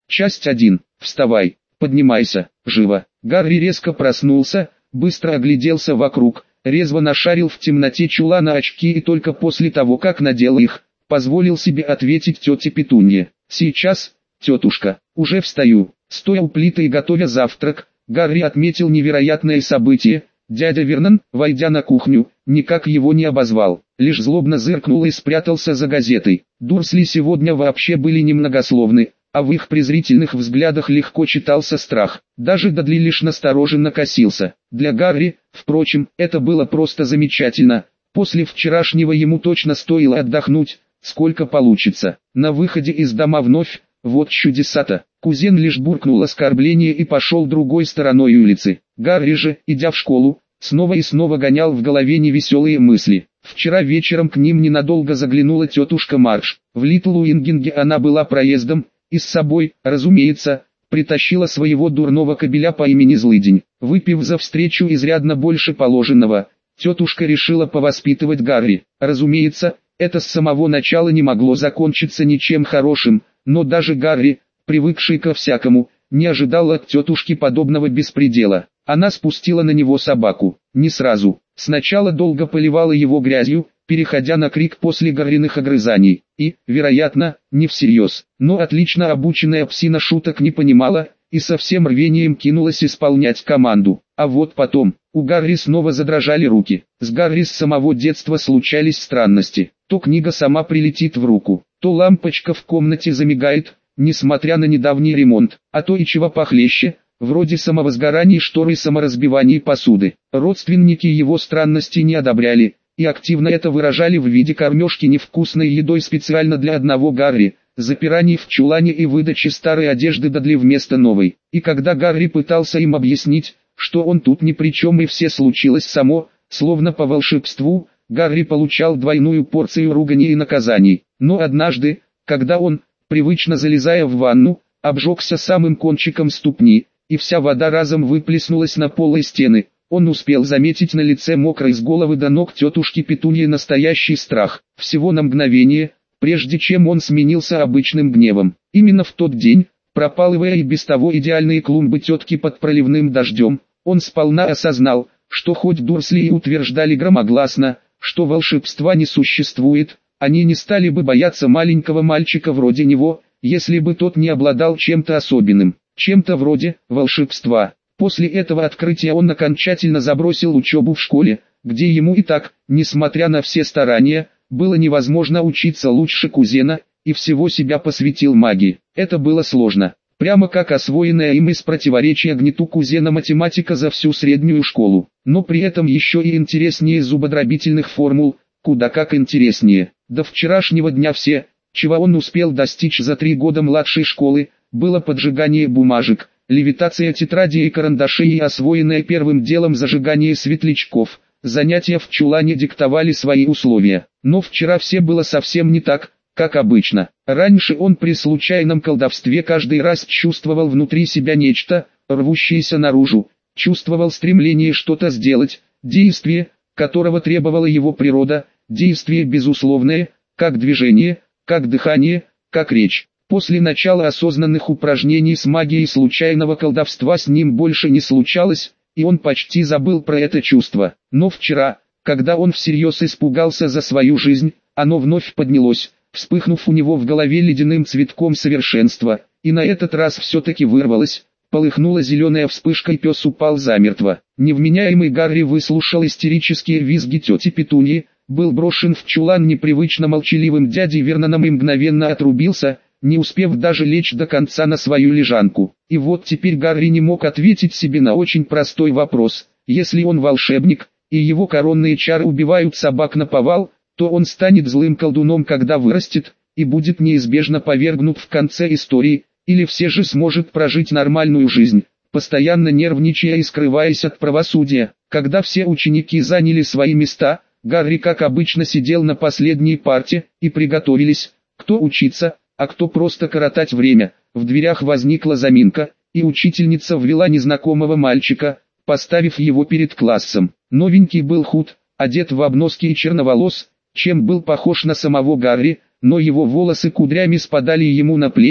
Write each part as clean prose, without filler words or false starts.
Часть 1. Вставай, поднимайся, живо. Гарри резко проснулся, быстро огляделся вокруг, резво нашарил в темноте чулана очки и только после того, как надел их, позволил себе ответить тете Петунье. «Сейчас, тетушка, уже встаю». Стоя у плиты и готовя завтрак, Гарри отметил невероятное событие. Дядя Вернон, войдя на кухню, никак его не обозвал, лишь злобно зыркнул и спрятался за газетой. Дурсли сегодня вообще были немногословны, а в их презрительных взглядах легко читался страх. Даже Дадли лишь настороженно косился. Для Гарри, впрочем, это было просто замечательно. После вчерашнего ему точно стоило отдохнуть, сколько получится. На выходе из дома вновь, вот чудеса-то. Кузен лишь буркнул оскорбление и пошел другой стороной улицы. Гарри же, идя в школу, снова и снова гонял в голове невеселые мысли. Вчера вечером к ним ненадолго заглянула тетушка Мардж. В Литл Уингинге она была проездом, и с собой, разумеется, притащила своего дурного кобеля по имени Злыдень. Выпив за встречу изрядно больше положенного, тетушка решила повоспитывать Гарри. Разумеется, это с самого начала не могло закончиться ничем хорошим, но даже Гарри, привыкший ко всякому, не ожидал от тетушки подобного беспредела. Она спустила на него собаку. Не сразу. Сначала долго поливала его грязью, переходя на крик после Гарриных огрызаний. И, вероятно, не всерьез. Но отлично обученная псина шуток не понимала, и со всем рвением кинулась исполнять команду. А вот потом, у Гарри снова задрожали руки. С Гарри с самого детства случались странности. То книга сама прилетит в руку, то лампочка в комнате замигает, несмотря на недавний ремонт, а то и чего похлеще, вроде самовозгораний штор и саморазбиваний посуды. Родственники его странности не одобряли, и активно это выражали в виде кормежки невкусной едой специально для одного Гарри, запираний в чулане и выдачи старой одежды Дадли вместо новой. И когда Гарри пытался им объяснить, что он тут ни при чем и все случилось само, словно по волшебству, Гарри получал двойную порцию ругани и наказаний. Но однажды, когда он, привычно залезая в ванну, обжегся самым кончиком ступни, и вся вода разом выплеснулась на пол и стены, он успел заметить на лице мокрой с головы до ног тетушки Петуньи настоящий страх. Всего на мгновение, прежде чем он сменился обычным гневом. Именно в тот день, пропалывая и без того идеальные клумбы тетки под проливным дождем, он сполна осознал, что хоть Дурсли и утверждали громогласно, что волшебства не существует, они не стали бы бояться маленького мальчика вроде него, если бы тот не обладал чем-то особенным, чем-то вроде волшебства. После этого открытия он окончательно забросил учебу в школе, где ему и так, несмотря на все старания, было невозможно учиться лучше кузена, и всего себя посвятил магии. Это было сложно, прямо как освоенная им из противоречия гнету кузена математика за всю среднюю школу, но при этом еще и интереснее зубодробительных формул, куда как интереснее. До вчерашнего дня все, чего он успел достичь за 3 года младшей школы, было поджигание бумажек, левитация тетрадей и карандашей и освоенное первым делом зажигание светлячков. Занятия в чулане диктовали свои условия. Но вчера все было совсем не так, как обычно. Раньше он при случайном колдовстве каждый раз чувствовал внутри себя нечто, рвущееся наружу, чувствовал стремление что-то сделать, действие, которого требовала его природа, действие безусловное, как движение, как дыхание, как речь. После начала осознанных упражнений с магией случайного колдовства с ним больше не случалось, и он почти забыл про это чувство. Но вчера, когда он всерьез испугался за свою жизнь, оно вновь поднялось, вспыхнув у него в голове ледяным цветком совершенства, и на этот раз все-таки вырвалось. Полыхнула зеленая вспышка и пес упал замертво. Невменяемый Гарри выслушал истерические визги тети Петуньи, был брошен в чулан непривычно молчаливым дядей Верноном и мгновенно отрубился, не успев даже лечь до конца на свою лежанку. И вот теперь Гарри не мог ответить себе на очень простой вопрос. Если он волшебник, и его коронные чары убивают собак наповал, то он станет злым колдуном, когда вырастет, и будет неизбежно повергнут в конце истории, или все же сможет прожить нормальную жизнь, постоянно нервничая и скрываясь от правосудия. Когда все ученики заняли свои места, Гарри как обычно сидел на последней парте, и приготовились, кто учиться, а кто просто коротать время. В дверях возникла заминка, и учительница ввела незнакомого мальчика, поставив его перед классом. Новенький был худ, одет в обноски и черноволос, чем был похож на самого Гарри, но его волосы кудрями спадали ему на плечи,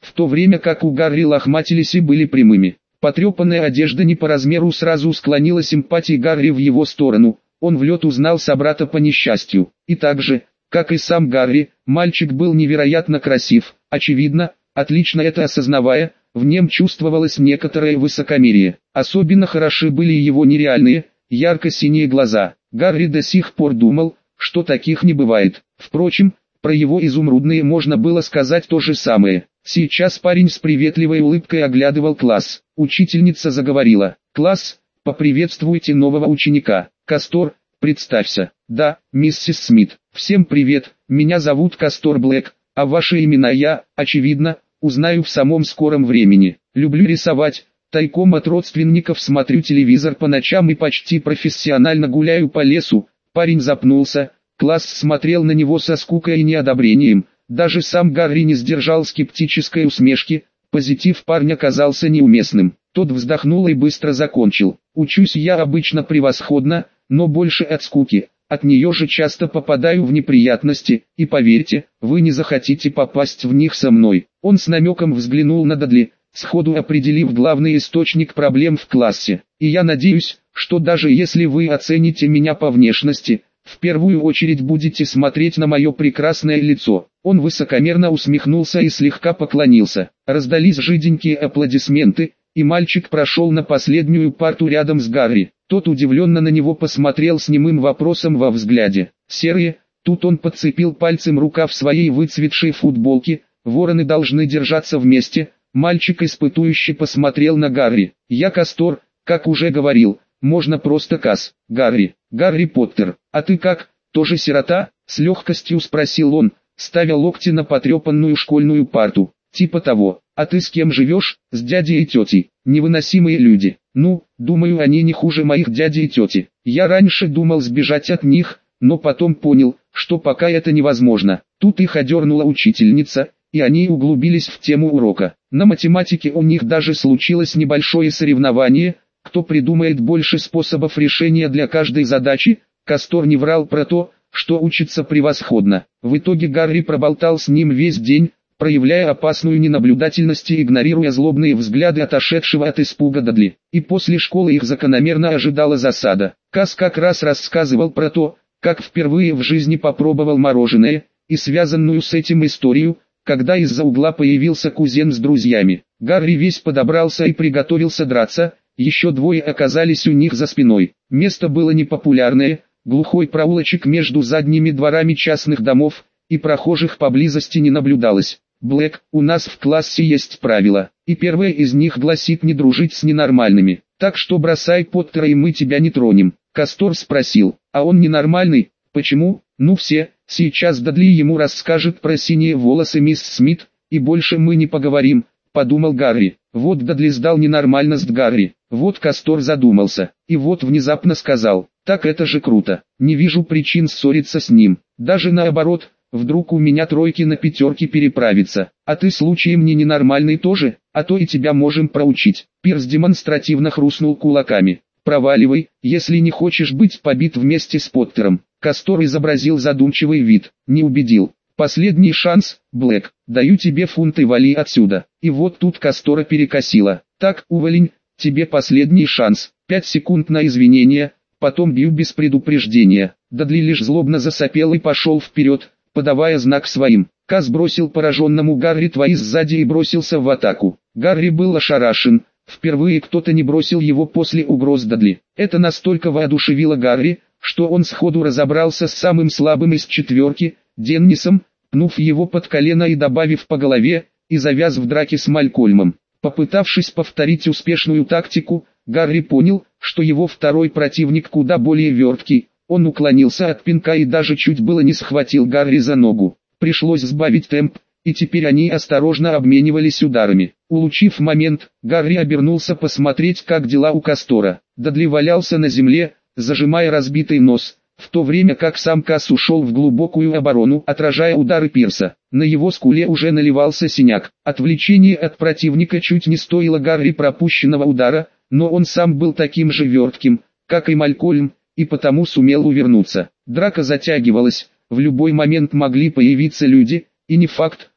в то время как у Гарри лохматились и были прямыми. Потрепанная одежда не по размеру сразу склонила симпатии Гарри в его сторону, он в лед узнал собрата по несчастью. И так же, как и сам Гарри, мальчик был невероятно красив, очевидно, отлично это осознавая, в нем чувствовалось некоторое высокомерие. Особенно хороши были его нереальные, ярко-синие глаза. Гарри до сих пор думал, что таких не бывает. Впрочем, про его изумрудные можно было сказать то же самое. Сейчас парень с приветливой улыбкой оглядывал класс. Учительница заговорила. «Класс, поприветствуйте нового ученика. Кастор, представься». «Да, миссис Смит. Всем привет, меня зовут Кастор Блэк, а ваши имена я, очевидно, узнаю в самом скором времени. Люблю рисовать, тайком от родственников смотрю телевизор по ночам и почти профессионально гуляю по лесу». Парень запнулся, класс смотрел на него со скукой и неодобрением. Даже сам Гарри не сдержал скептической усмешки, позитив парня казался неуместным. Тот вздохнул и быстро закончил. «Учусь я обычно превосходно, но больше от скуки. От нее же часто попадаю в неприятности, и поверьте, вы не захотите попасть в них со мной». Он с намеком взглянул на Дадли, сходу определив главный источник проблем в классе. «И я надеюсь, что даже если вы оцените меня по внешности, в первую очередь будете смотреть на мое прекрасное лицо». Он высокомерно усмехнулся и слегка поклонился. Раздались жиденькие аплодисменты, и мальчик прошел на последнюю парту рядом с Гарри. Тот удивленно на него посмотрел с немым вопросом во взгляде. «Серые», тут он подцепил пальцем рукав своей выцветшей футболки, «вороны должны держаться вместе». Мальчик испытующе посмотрел на Гарри. «Я Кастор, как уже говорил, можно просто Кас. Гарри, Гарри Поттер. А ты как, тоже сирота?» С легкостью спросил он, ставя локти на потрепанную школьную парту. «Типа того. А ты с кем живешь?» «С дядей и тетей. Невыносимые люди. Ну, думаю, они не хуже моих дяди и тети. Я раньше думал сбежать от них, но потом понял, что пока это невозможно». Тут их одернула учительница, и они углубились в тему урока. На математике у них даже случилось небольшое соревнование, кто придумает больше способов решения для каждой задачи. Кастор не врал про то, что учится превосходно. В итоге Гарри проболтал с ним весь день, проявляя опасную ненаблюдательность и игнорируя злобные взгляды отошедшего от испуга Дадли. И после школы их закономерно ожидала засада. Кас как раз рассказывал про то, как впервые в жизни попробовал мороженое, и связанную с этим историю, когда из-за угла появился кузен с друзьями. Гарри весь подобрался и приготовился драться, еще двое оказались у них за спиной. Место было непопулярное, глухой проулочек между задними дворами частных домов, и прохожих поблизости не наблюдалось. «Блэк, у нас в классе есть правила, и первое из них гласит не дружить с ненормальными, так что бросай Поттера и мы тебя не тронем». Кастор спросил, «А он ненормальный? Почему?» «Ну все, сейчас Дадли ему расскажет про синие волосы мисс Смит, и больше мы не поговорим», — подумал Гарри. Вот Дадли сдал ненормальность Гарри, вот Кастор задумался, и вот внезапно сказал, «Так это же круто, не вижу причин ссориться с ним, даже наоборот». Вдруг у меня тройки на пятерки переправится, а ты случаем не ненормальный тоже, а то и тебя можем проучить». Пирс демонстративно хрустнул кулаками. «Проваливай, если не хочешь быть побит вместе с Поттером». Кастор изобразил задумчивый вид, не убедил. «Последний шанс, Блэк, даю тебе фунт и вали отсюда». И вот тут Кастора перекосило. «Так, уволень, тебе последний шанс, 5 секунд на извинения, потом бью без предупреждения». Дадли лишь злобно засопел и пошел вперед, подавая знак своим. Кас бросил пораженному Гарри твои сзади и бросился в атаку. Гарри был ошарашен, впервые кто-то не бросил его после угроз Дадли. Это настолько воодушевило Гарри, что он сходу разобрался с самым слабым из четверки, Деннисом, пнув его под колено и добавив по голове, и завяз в драке с Малькольмом. Попытавшись повторить успешную тактику, Гарри понял, что его второй противник куда более верткий. Он уклонился от пинка и даже чуть было не схватил Гарри за ногу. Пришлось сбавить темп, и теперь они осторожно обменивались ударами. Улучив момент, Гарри обернулся посмотреть, как дела у Кастора. Дадли валялся на земле, зажимая разбитый нос, в то время как сам Кас ушел в глубокую оборону, отражая удары Пирса. На его скуле уже наливался синяк. Отвлечение от противника чуть не стоило Гарри пропущенного удара, но он сам был таким же вертким, как и Малькольм, и потому сумел увернуться. Драка затягивалась, в любой момент могли появиться люди, и не факт,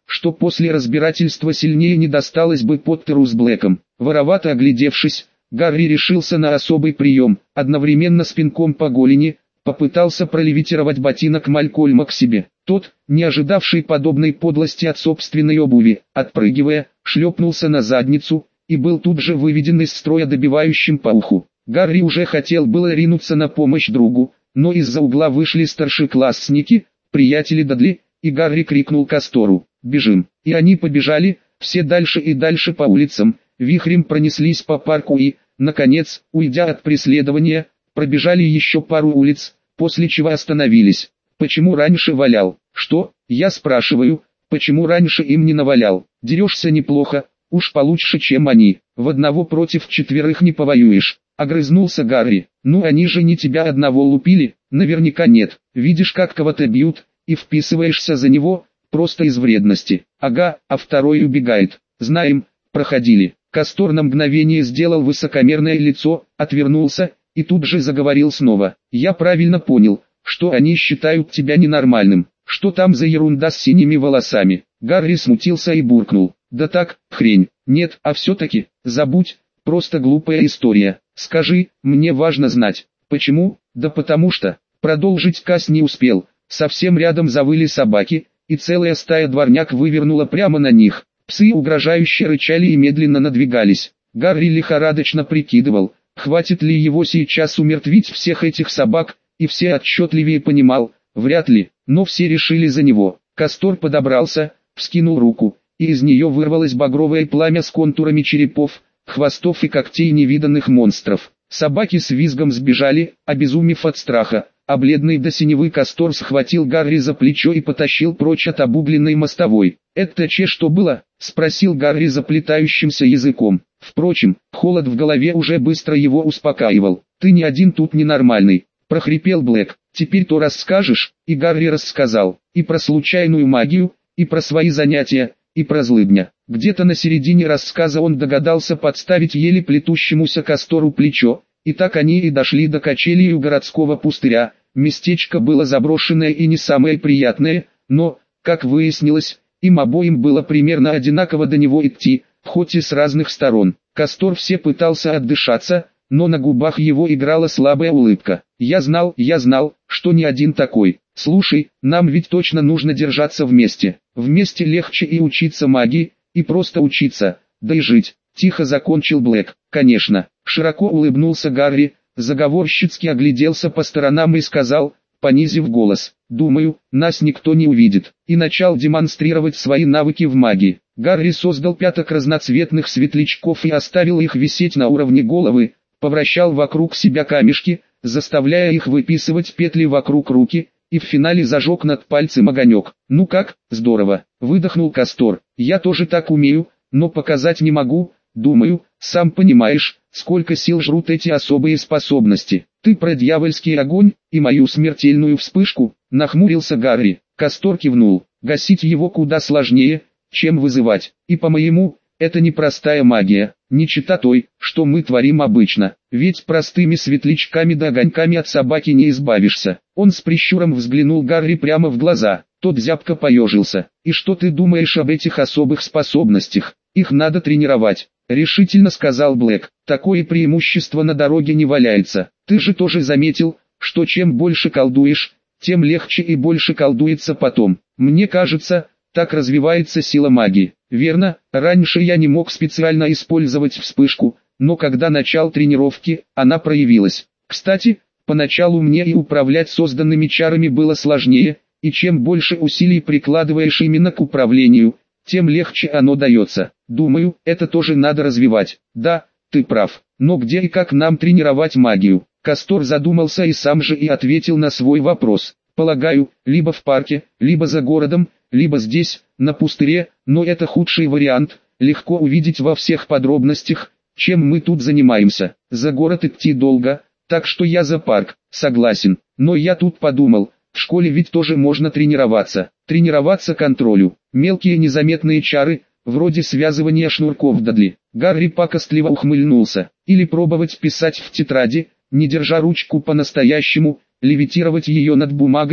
что после разбирательства сильнее не досталось бы Поттеру с Блэком. Воровато оглядевшись, Гарри решился на особый прием, одновременно с пинком по голени, попытался пролевитировать ботинок Малькольма к себе. Тот, не ожидавший подобной подлости от собственной обуви, отпрыгивая, шлепнулся на задницу, и был тут же выведен из строя добивающим по уху. Гарри уже хотел было ринуться на помощь другу, но из-за угла вышли старшеклассники, приятели Дадли, и Гарри крикнул Кастору: «Бежим!» И они побежали, все дальше и дальше по улицам, вихрем пронеслись по парку и, наконец, уйдя от преследования, пробежали еще пару улиц, после чего остановились. «Почему раньше валял?» «Что?» «Я спрашиваю, почему раньше им не навалял?» «Дерешься неплохо, уж получше, чем они. В одного против четверых не повоюешь», — огрызнулся Гарри. «Ну они же не тебя одного лупили?» «Наверняка нет. Видишь, как кого-то бьют, и вписываешься за него, просто из вредности». «Ага, а второй убегает». «Знаем, проходили». Кастор на мгновение сделал высокомерное лицо, отвернулся, и тут же заговорил снова. «Я правильно понял, что они считают тебя ненормальным. Что там за ерунда с синими волосами?» Гарри смутился и буркнул: «Да так, хрень». «Нет, а все-таки, забудь, просто глупая история. Скажи, мне важно знать». «Почему?» «Да потому что...» Продолжить Кас не успел, совсем рядом завыли собаки, и целая стая дворняг вывернула прямо на них. Псы угрожающе рычали и медленно надвигались. Гарри лихорадочно прикидывал, хватит ли его сейчас умертвить всех этих собак, и все отчетливее понимал, вряд ли, но все решили за него. Кастор подобрался, вскинул руку, и из нее вырвалось багровое пламя с контурами черепов, хвостов и когтей невиданных монстров. Собаки с визгом сбежали, обезумев от страха, а бледный до синевы Кастор схватил Гарри за плечо и потащил прочь от обугленной мостовой. «Это что было?» — спросил Гарри заплетающимся языком. Впрочем, холод в голове уже быстро его успокаивал. «Ты не один тут ненормальный», — прохрипел Блэк. «Теперь то расскажешь?» И Гарри рассказал. И про случайную магию, и про свои занятия, и про злыдня. Где-то на середине рассказа он догадался подставить еле плетущемуся Кастору плечо, и так они и дошли до качелей у городского пустыря. Местечко было заброшенное и не самое приятное, но, как выяснилось, им обоим было примерно одинаково до него идти, хоть и с разных сторон. Кастор все пытался отдышаться, но на губах его играла слабая улыбка. Я знал, что не один такой. Слушай, нам ведь точно нужно держаться вместе. Вместе легче и учиться магии, и просто учиться, да и жить». Тихо закончил Блэк. «Конечно». Широко улыбнулся Гарри, заговорщицки огляделся по сторонам и сказал, понизив голос: «Думаю, нас никто не увидит». И начал демонстрировать свои навыки в магии. Гарри создал 5 разноцветных светлячков и оставил их висеть на уровне головы, повращал вокруг себя камешки, заставляя их выписывать петли вокруг руки, и в финале зажег над пальцем огонек. «Ну как, здорово», — выдохнул Кастор. «Я тоже так умею, но показать не могу. Думаю, сам понимаешь, сколько сил жрут эти особые способности». «Ты про дьявольский огонь и мою смертельную вспышку?» — нахмурился Гарри. Кастор кивнул. «Гасить его куда сложнее, чем вызывать. И по-моему, это не простая магия, не чета той, что мы творим обычно. Ведь простыми светлячками да огоньками от собаки не избавишься». Он с прищуром взглянул Гарри прямо в глаза. Тот зябко поежился. «И что ты думаешь об этих особых способностях? Их надо тренировать», — решительно сказал Блэк. «Такое преимущество на дороге не валяется. Ты же тоже заметил, что чем больше колдуешь, тем легче и больше колдуется потом. Мне кажется, так развивается сила магии». «Верно, раньше я не мог специально использовать вспышку, но когда начал тренировки, она проявилась. Кстати, поначалу мне и управлять созданными чарами было сложнее, и чем больше усилий прикладываешь именно к управлению, тем легче оно дается. Думаю, это тоже надо развивать». «Да, ты прав. Но где и как нам тренировать магию?» Кастор задумался и сам же и ответил на свой вопрос. «Полагаю, либо в парке, либо за городом, либо здесь, на пустыре, но это худший вариант, легко увидеть во всех подробностях, чем мы тут занимаемся. За город идти долго, так что я за парк, согласен. Но я тут подумал, в школе ведь тоже можно тренироваться. Тренироваться контролю. Мелкие незаметные чары, вроде связывания шнурков Дадли». Гарри пакостливо ухмыльнулся. «Или пробовать писать в тетради, не держа ручку по-настоящему, левитировать ее над бумагой,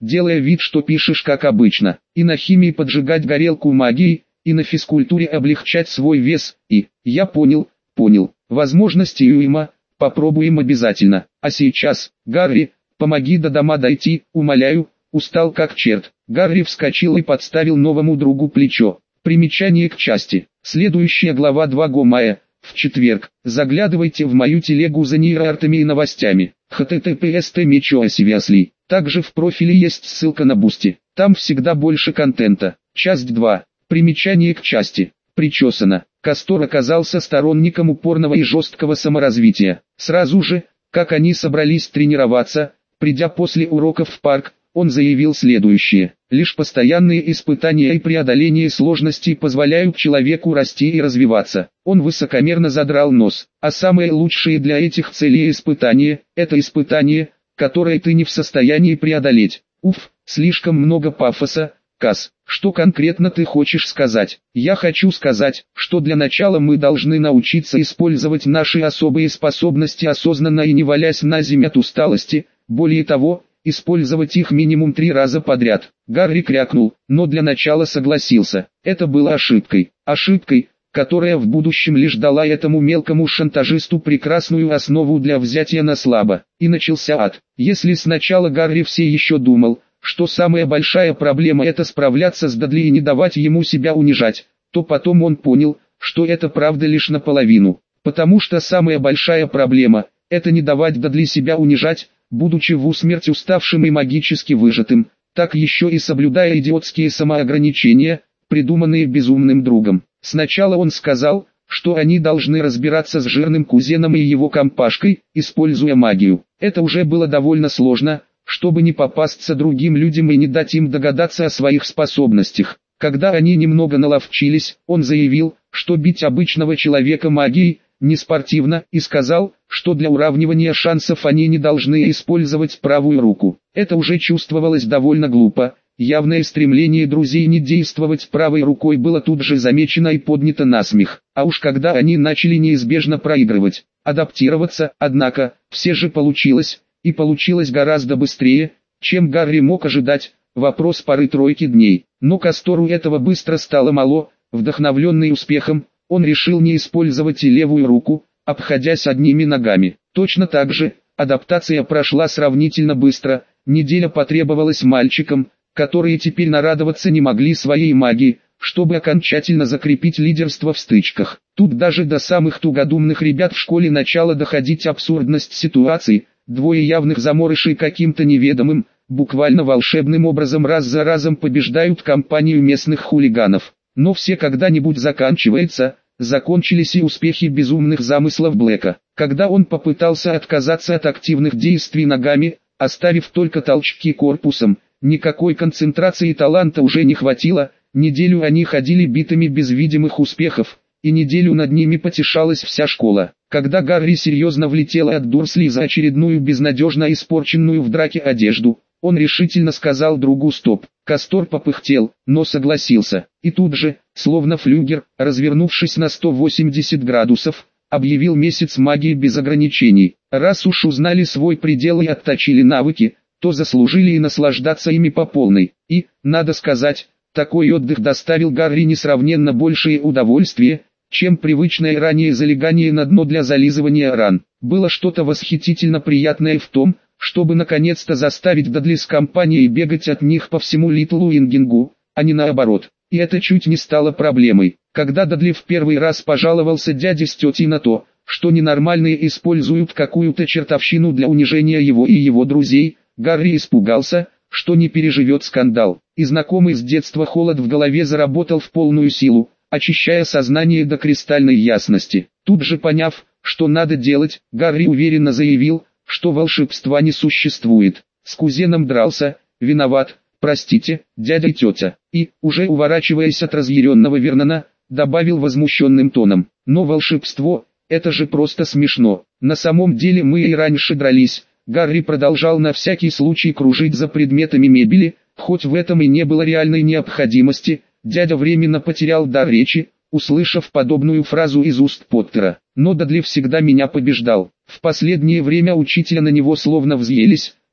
делая вид, что пишешь как обычно, и на химии поджигать горелку магией, и на физкультуре облегчать свой вес, и, я понял, возможности Юима, попробуем обязательно, а сейчас, Гарри, помоги до дома дойти, умоляю, устал как черт. Гарри вскочил и подставил новому другу плечо. Примечание к части. Следующая глава 2 мая, в четверг. Заглядывайте в мою телегу за нейроартами и новостями. https://. Также в профиле есть ссылка на Бусти. Там всегда больше контента. Часть 2. Примечание к части. Причесано. Кастор оказался сторонником упорного и жесткого саморазвития. Сразу же, как они собрались тренироваться, придя после уроков в парк, он заявил следующее: лишь постоянные испытания и преодоление сложностей позволяют человеку расти и развиваться. Он высокомерно задрал нос. А самые лучшие для этих целей испытания – это испытание, которое ты не в состоянии преодолеть. Уф, слишком много пафоса. Кас, что конкретно ты хочешь сказать? Я хочу сказать, что для начала мы должны научиться использовать наши особые способности осознанно и не валясь на земле от усталости. Более того, использовать их минимум 3 раза подряд. Гарри крякнул, но для начала согласился. Это было ошибкой. Ошибкой, которая в будущем лишь дала этому мелкому шантажисту прекрасную основу для взятия на слабо. И начался ад. Если сначала Гарри все еще думал, что самая большая проблема это справляться с Дадли и не давать ему себя унижать, то потом он понял, что это правда лишь наполовину. Потому что самая большая проблема – это не давать Дадли себя унижать, будучи в усмерть уставшим и магически выжатым, так еще и соблюдая идиотские самоограничения, придуманные безумным другом. Сначала он сказал, что они должны разбираться с жирным кузеном и его компашкой, используя магию. Это уже было довольно сложно, чтобы не попасться другим людям и не дать им догадаться о своих способностях. Когда они немного наловчились, он заявил, что бить обычного человека магией не спортивно, и сказал, что для уравнивания шансов они не должны использовать правую руку. Это уже чувствовалось довольно глупо. Явное стремление друзей не действовать правой рукой было тут же замечено и поднято на смех. А уж когда они начали неизбежно проигрывать, адаптироваться, однако, все же получилось, и получилось гораздо быстрее, чем Гарри мог ожидать. Вопрос пары-тройки дней. Но Кастору этого быстро стало мало. Вдохновленный успехом, он решил не использовать и левую руку, обходясь одними ногами. Точно так же, адаптация прошла сравнительно быстро. Неделя потребовалась мальчикам, которые теперь нарадоваться не могли своей магии, чтобы окончательно закрепить лидерство в стычках. Тут даже до самых тугодумных ребят в школе начала доходить абсурдность ситуации. Двое явных заморышей каким-то неведомым, буквально волшебным образом раз за разом побеждают компанию местных хулиганов. Но все когда-нибудь закончились и успехи безумных замыслов Блэка. Когда он попытался отказаться от активных действий ногами, оставив только толчки корпусом, никакой концентрации таланта уже не хватило. Неделю они ходили битыми без видимых успехов, и неделю над ними потешалась вся школа. Когда Гарри серьезно влетел от Дурсли за очередную безнадежно испорченную в драке одежду, он решительно сказал другу «стоп». Кастор попыхтел, но согласился. И тут же, словно флюгер, развернувшись на 180 градусов, объявил месяц магии без ограничений. Раз уж узнали свой предел и отточили навыки, то заслужили и наслаждаться ими по полной. И, надо сказать, такой отдых доставил Гарри несравненно большее удовольствие, чем привычное ранее залегание на дно для зализывания ран. Было что-то восхитительно приятное в том, чтобы наконец-то заставить Дадли с компанией бегать от них по всему Литлу Ингингу, а не наоборот. И это чуть не стало проблемой. Когда Дадли в первый раз пожаловался дяде с тетей на то, что ненормальные используют какую-то чертовщину для унижения его и его друзей, Гарри испугался, что не переживет скандал. И знакомый с детства холод в голове заработал в полную силу, очищая сознание до кристальной ясности. Тут же поняв, что надо делать, Гарри уверенно заявил, что волшебства не существует. С кузеном дрался, виноват, простите, дядя и тетя. И, уже уворачиваясь от разъяренного Вернона, добавил возмущенным тоном: но волшебство, это же просто смешно. На самом деле мы и раньше дрались. Гарри продолжал на всякий случай кружить за предметами мебели, хоть в этом и не было реальной необходимости. Дядя временно потерял дар речи, услышав подобную фразу из уст Поттера. Но Дадли всегда меня побеждал. В последнее время учителя на него словно взъелись,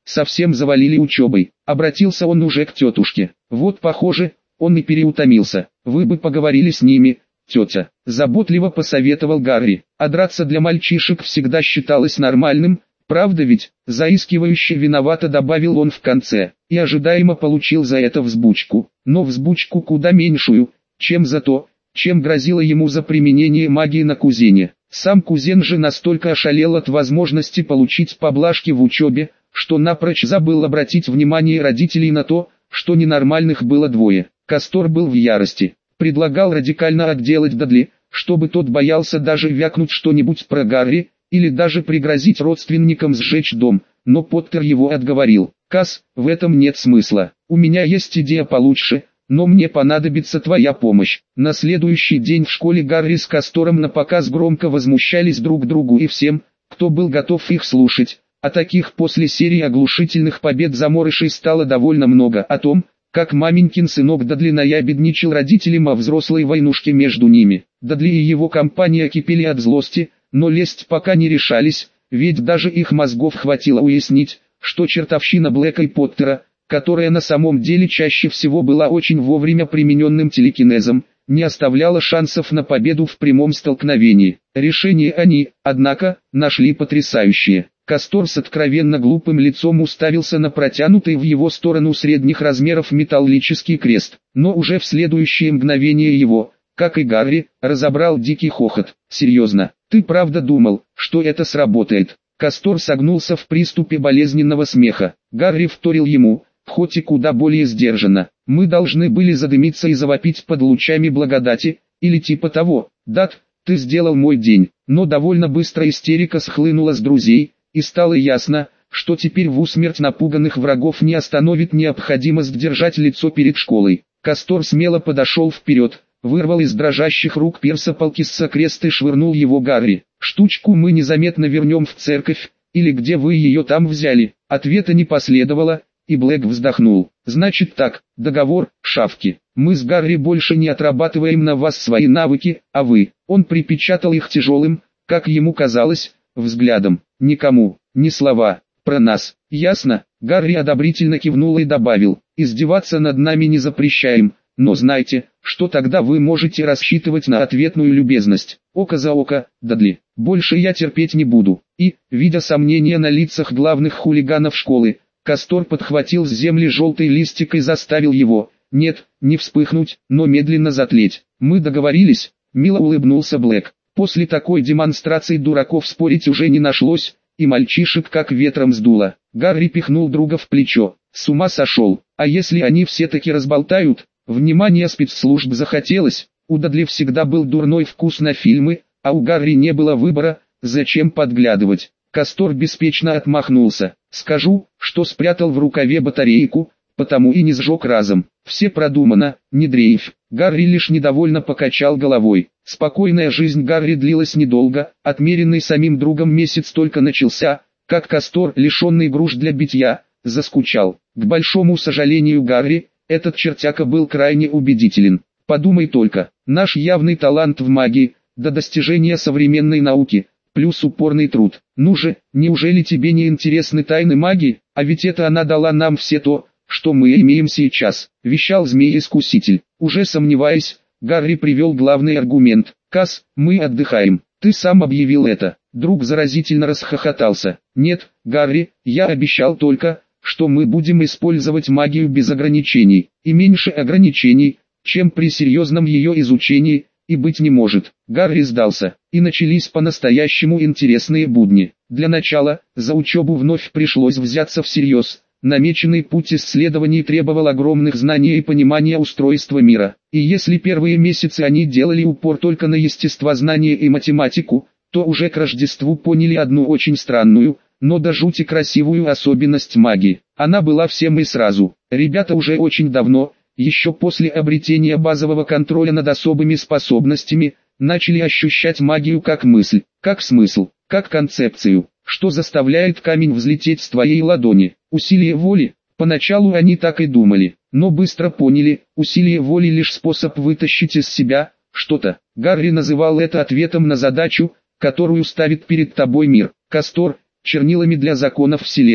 совсем завалили учебой. Обратился он уже к тетушке. Вот похоже, он и переутомился. Вы бы поговорили с ними, тетя. Заботливо посоветовал Гарри. А драться для мальчишек всегда считалось нормальным, правда ведь? Заискивающе виновато добавил он в конце. И ожидаемо получил за это взбучку. Но взбучку куда меньшую, чем за то, чем грозило ему за применение магии на кузене. Сам кузен же настолько ошалел от возможности получить поблажки в учебе, что напрочь забыл обратить внимание родителей на то, что ненормальных было двое. Кастор был в ярости. Предлагал радикально отделать Дадли, чтобы тот боялся даже вякнуть что-нибудь про Гарри, или даже пригрозить родственникам сжечь дом, но Поттер его отговорил. «Кас, в этом нет смысла. У меня есть идея получше, но мне понадобится твоя помощь». На следующий день в школе Гарри с Кастором напоказ громко возмущались друг другу и всем, кто был готов их слушать. А таких после серии оглушительных побед заморышей стало довольно много. О том, как маменькин сынок Дадли наябедничал родителям о взрослой войнушке между ними. Дадли и его компания кипели от злости, но лезть пока не решались, ведь даже их мозгов хватило уяснить, что чертовщина Блэка и Поттера, которая на самом деле чаще всего была очень вовремя примененным телекинезом, не оставляла шансов на победу в прямом столкновении. Решение они, однако, нашли потрясающее. Кастор с откровенно глупым лицом уставился на протянутый в его сторону средних размеров металлический крест, но уже в следующее мгновение его, как и Гарри, разобрал дикий хохот. «Серьезно, ты правда думал, что это сработает?» Кастор согнулся в приступе болезненного смеха. Гарри вторил ему, хоть и куда более сдержанно. «Мы должны были задымиться и завопить под лучами благодати, или типа того. Дат, ты сделал мой день». Но довольно быстро истерика схлынула с друзей, и стало ясно, что теперь в усмерть напуганных врагов не остановит необходимость держать лицо перед школой. Кастор смело подошел вперед, вырвал из дрожащих рук Пирса Полкисса крест и швырнул его Гарри. «Штучку мы незаметно вернем в церковь, или где вы ее там взяли?» Ответа не последовало, и Блэк вздохнул. «Значит так, договор, шавки. Мы с Гарри больше не отрабатываем на вас свои навыки, а вы». Он припечатал их тяжелым, как ему казалось, взглядом. «Никому, ни слова, про нас. Ясно?» Гарри одобрительно кивнул и добавил. «Издеваться над нами не запрещаем, но знайте, что тогда вы можете рассчитывать на ответную любезность. Око за око, Дадли. Больше я терпеть не буду». И, видя сомнения на лицах главных хулиганов школы, Кастор подхватил с земли желтый листик и заставил его, нет, не вспыхнуть, но медленно затлеть. «Мы договорились?» — мило улыбнулся Блэк. После такой демонстрации дураков спорить уже не нашлось, и мальчишек как ветром сдуло. Гарри пихнул друга в плечо. «С ума сошел, а если они все-таки разболтают?» Внимание спецслужб захотелось. У Дадли всегда был дурной вкус на фильмы, а у Гарри не было выбора, зачем подглядывать. Кастор беспечно отмахнулся. «Скажу, что спрятал в рукаве батарейку, потому и не сжег разом. Все продумано, не дрейф». Гарри лишь недовольно покачал головой. Спокойная жизнь Гарри длилась недолго, отмеренный самим другом месяц только начался, как Кастор, лишенный груш для битья, заскучал. К большому сожалению Гарри, этот чертяка был крайне убедителен. Подумай только, наш явный талант в магии, до достижения современной науки, плюс упорный труд. Ну же, неужели тебе не интересны тайны магии, а ведь это она дала нам все то, что мы имеем сейчас, вещал змей-искуситель. Уже сомневаясь, Гарри привел главный аргумент. «Кас, мы отдыхаем, ты сам объявил это». Друг заразительно расхохотался. «Нет, Гарри, я обещал только, что мы будем использовать магию без ограничений, и меньше ограничений, чем при серьезном ее изучении, и быть не может». Гарри сдался, и начались по-настоящему интересные будни. Для начала, за учебу вновь пришлось взяться всерьез. Намеченный путь исследований требовал огромных знаний и понимания устройства мира. И если первые месяцы они делали упор только на естествознание и математику, то уже к Рождеству поняли одну очень странную, но до жути красивую особенность магии. Она была всем и сразу. Ребята уже очень давно, еще после обретения базового контроля над особыми способностями, начали ощущать магию как мысль, как смысл, как концепцию, что заставляет камень взлететь с твоей ладони. Усилие воли. Поначалу они так и думали, но быстро поняли, усилие воли лишь способ вытащить из себя что-то. Гарри называл это ответом на задачу, которую ставит перед тобой мир. Кастор, чернилами для законов Вселенной.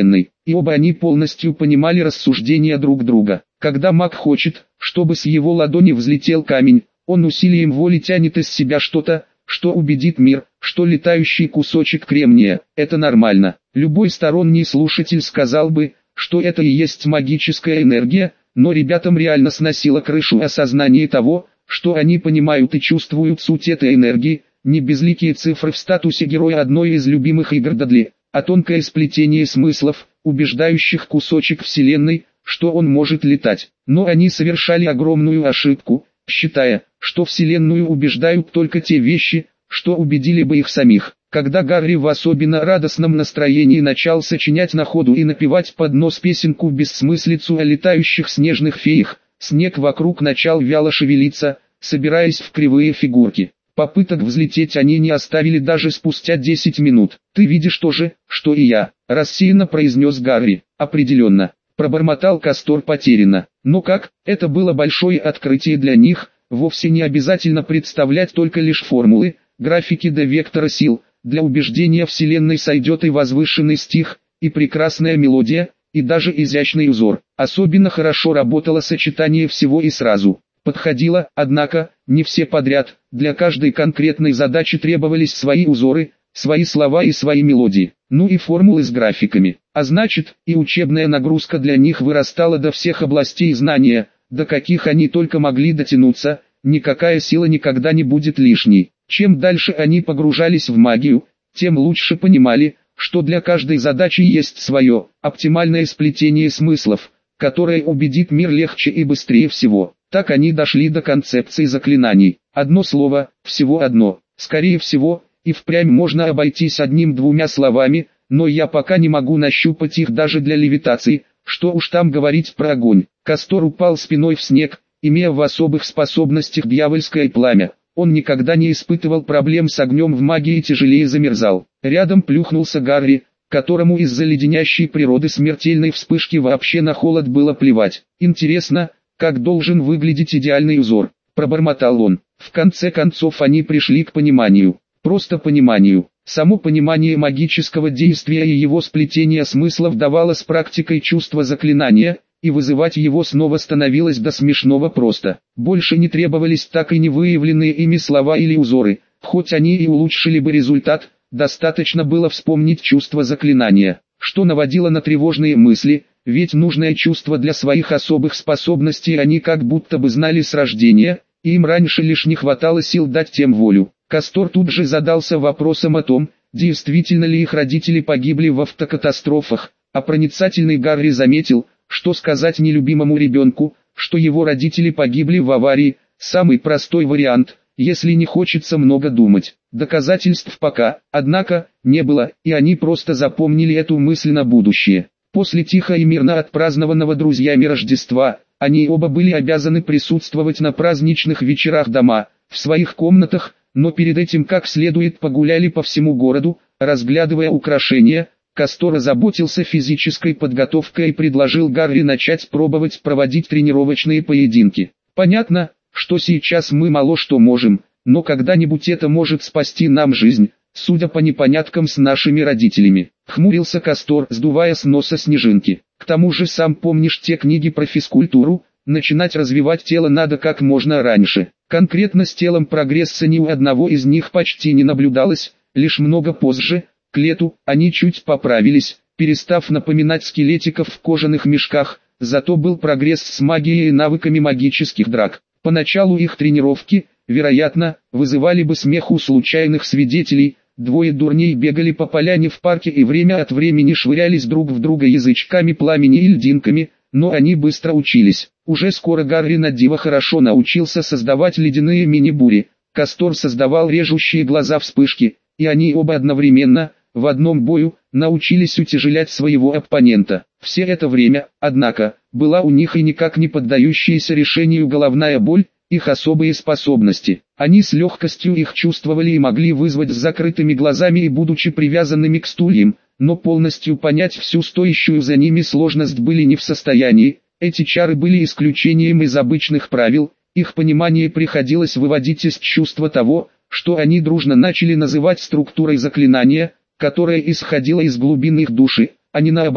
и оба они полностью понимали рассуждения друг друга. Когда маг хочет, чтобы с его ладони взлетел камень, он усилием воли тянет из себя что-то, что убедит мир, что летающий кусочек кремния – это нормально. Любой сторонний слушатель сказал бы, что это и есть магическая энергия, но ребятам реально сносило крышу осознание того, что они понимают и чувствуют суть этой энергии, не безликие цифры в статусе героя одной из любимых игр Дадли, а тонкое сплетение смыслов, убеждающих кусочек вселенной, что он может летать. Но они совершали огромную ошибку, считая, что вселенную убеждают только те вещи, что убедили бы их самих. Когда Гарри в особенно радостном настроении начал сочинять на ходу и напевать под нос песенку-бессмыслицу о летающих снежных феях, снег вокруг начал вяло шевелиться, собираясь в кривые фигурки. Попыток взлететь они не оставили даже спустя 10 минут. «Ты видишь то же, что и я», – рассеянно произнес Гарри. «Определенно», – пробормотал Кастор потерянно. Но как, это было большое открытие для них, вовсе не обязательно представлять только лишь формулы, графики до вектора сил. Для убеждения Вселенной сойдет и возвышенный стих, и прекрасная мелодия, и даже изящный узор. Особенно хорошо работало сочетание всего и сразу. Подходило, однако, не все подряд, для каждой конкретной задачи требовались свои узоры, свои слова и свои мелодии, ну и формулы с графиками. А значит, и учебная нагрузка для них вырастала до всех областей знания, до каких они только могли дотянуться, никакая сила никогда не будет лишней. Чем дальше они погружались в магию, тем лучше понимали, что для каждой задачи есть свое, оптимальное сплетение смыслов, которое убедит мир легче и быстрее всего. Так они дошли до концепции заклинаний. Одно слово, всего одно. Скорее всего, и впрямь можно обойтись одним-двумя словами, но я пока не могу нащупать их даже для левитации, что уж там говорить про огонь. Кастор упал спиной в снег, имея в особых способностях дьявольское пламя. Он никогда не испытывал проблем с огнем в магии и тяжелее замерзал. Рядом плюхнулся Гарри, которому из-за леденящей природы смертельной вспышки вообще на холод было плевать. «Интересно, как должен выглядеть идеальный узор», – пробормотал он. В конце концов они пришли к пониманию. Просто пониманию. Само понимание магического действия и его сплетения смыслов давало с практикой чувство заклинания, и вызывать его снова становилось до смешного просто. Больше не требовались так и не выявленные ими слова или узоры, хоть они и улучшили бы результат, достаточно было вспомнить чувство заклинания, что наводило на тревожные мысли, ведь нужное чувство для своих особых способностей они как будто бы знали с рождения, и им раньше лишь не хватало сил дать тем волю. Кастор тут же задался вопросом о том, действительно ли их родители погибли в автокатастрофах, а проницательный Гарри заметил, что сказать нелюбимому ребенку, что его родители погибли в аварии, самый простой вариант, если не хочется много думать. Доказательств пока, однако, не было, и они просто запомнили эту мысль на будущее. После тихо и мирно отпразднованного друзьями Рождества, они оба были обязаны присутствовать на праздничных вечерах дома, в своих комнатах, но перед этим как следует погуляли по всему городу, разглядывая украшения. Кастор озаботился физической подготовкой и предложил Гарри начать пробовать проводить тренировочные поединки. Понятно, что сейчас мы мало что можем, но когда-нибудь это может спасти нам жизнь, судя по непоняткам с нашими родителями. Хмурился Кастор, сдувая с носа снежинки. К тому же сам помнишь те книги про физкультуру, начинать развивать тело надо как можно раньше. Конкретно с телом прогресса ни у одного из них почти не наблюдалось, лишь много позже. К лету они чуть поправились, перестав напоминать скелетиков в кожаных мешках, зато был прогресс с магией и навыками магических драк. Поначалу их тренировки, вероятно, вызывали бы смех у случайных свидетелей, двое дурней бегали по поляне в парке и время от времени швырялись друг в друга язычками пламени и льдинками, но они быстро учились. Уже скоро Гарри на диво хорошо научился создавать ледяные мини-бури, Кастор создавал режущие глаза вспышки, и они оба одновременно, в одном бою, научились утяжелять своего оппонента. Все это время, однако, была у них и никак не поддающаяся решению головная боль, их особые способности. Они с легкостью их чувствовали и могли вызвать с закрытыми глазами и будучи привязанными к стульям, но полностью понять всю стоящую за ними сложность были не в состоянии. Эти чары были исключением из обычных правил, их понимание приходилось выводить из чувства того, что они дружно начали называть структурой заклинания, которая исходила из глубин их души, а не наоборот,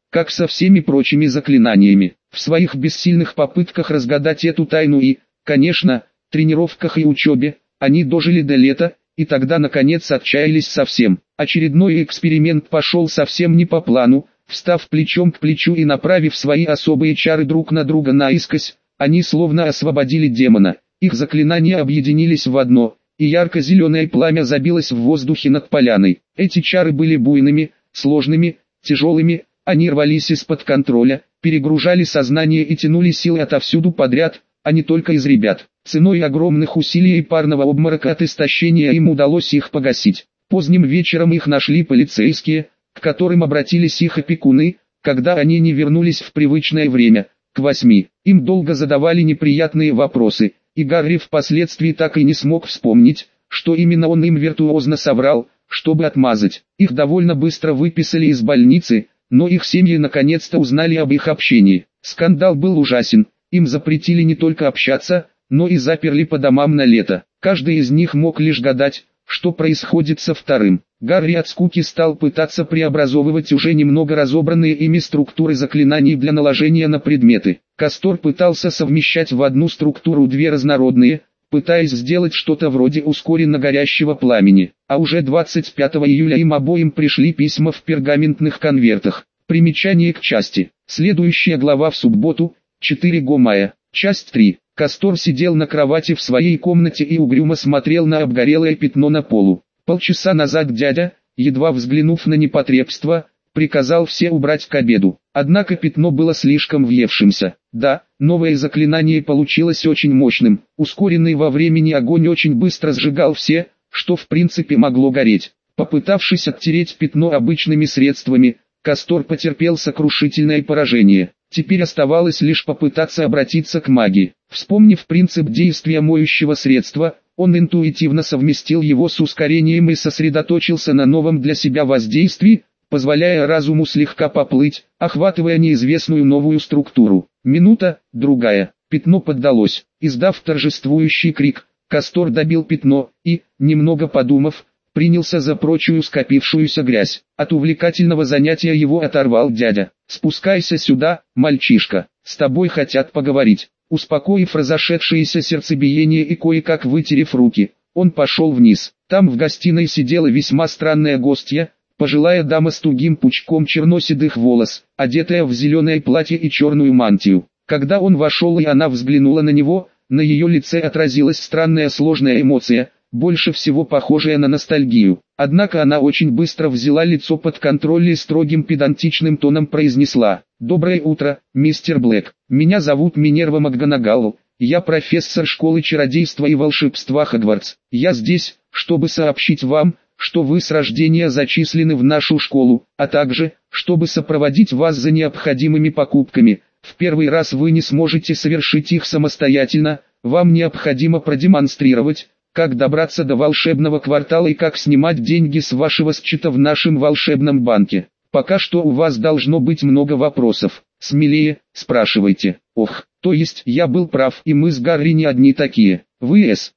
как со всеми прочими заклинаниями. В своих бессильных попытках разгадать эту тайну и, конечно, тренировках и учебе, они дожили до лета, и тогда наконец отчаялись совсем. Очередной эксперимент пошел совсем не по плану. Встав плечом к плечу и направив свои особые чары друг на друга наискось, они словно освободили демона. Их заклинания объединились в одно, и ярко-зеленое пламя забилось в воздухе над поляной. Эти чары были буйными, сложными, тяжелыми, они рвались из-под контроля, перегружали сознание и тянули силы отовсюду подряд, а не только из ребят. Ценой огромных усилий и парного обморока от истощения им удалось их погасить. Поздним вечером их нашли полицейские, к которым обратились их опекуны, когда они не вернулись в привычное время, к 8. Им долго задавали неприятные вопросы, и Гарри впоследствии так и не смог вспомнить, что именно он им виртуозно соврал, чтобы отмазать. Их довольно быстро выписали из больницы, но их семьи наконец-то узнали об их общении. Скандал был ужасен, им запретили не только общаться, но и заперли по домам на лето. Каждый из них мог лишь гадать, что происходит со вторым. Гарри от скуки стал пытаться преобразовывать уже немного разобранные ими структуры заклинаний для наложения на предметы. Кастор пытался совмещать в одну структуру две разнородные, пытаясь сделать что-то вроде ускоренно горящего пламени. А уже 25 июля им обоим пришли письма в пергаментных конвертах. Примечание к части. Следующая глава в субботу, 4 мая. Часть 3. Кастор сидел на кровати в своей комнате и угрюмо смотрел на обгорелое пятно на полу. Полчаса назад дядя, едва взглянув на непотребство, приказал все убрать к обеду. Однако пятно было слишком въевшимся. Да, новое заклинание получилось очень мощным. Ускоренный во времени огонь очень быстро сжигал все, что в принципе могло гореть. Попытавшись оттереть пятно обычными средствами, Кастор потерпел сокрушительное поражение. Теперь оставалось лишь попытаться обратиться к магии. Вспомнив принцип действия моющего средства, он интуитивно совместил его с ускорением и сосредоточился на новом для себя воздействии, позволяя разуму слегка поплыть, охватывая неизвестную новую структуру. Минута, другая, пятно поддалось. Издав торжествующий крик, Кастор добил пятно и, немного подумав, принялся за прочую скопившуюся грязь. От увлекательного занятия его оторвал дядя. «Спускайся сюда, мальчишка, с тобой хотят поговорить». Успокоив разошедшееся сердцебиение и кое-как вытерев руки, он пошел вниз. Там в гостиной сидела весьма странная гостья, пожилая дама с тугим пучком черноседых волос, одетая в зеленое платье и черную мантию. Когда он вошел и она взглянула на него, на ее лице отразилась странная сложная эмоция, больше всего похожая на ностальгию. Однако она очень быстро взяла лицо под контроль и строгим педантичным тоном произнесла: «Доброе утро, мистер Блэк. Меня зовут Минерва МакГонагалл. Я профессор школы чародейства и волшебства Хогвартс. Я здесь, чтобы сообщить вам, что вы с рождения зачислены в нашу школу, а также, чтобы сопроводить вас за необходимыми покупками. В первый раз вы не сможете совершить их самостоятельно, вам необходимо продемонстрировать, как добраться до волшебного квартала и как снимать деньги с вашего счета в нашем волшебном банке. Пока что у вас должно быть много вопросов. Смелее, спрашивайте». «Ох, то есть я был прав, и мы с Гарри не одни такие. Вы с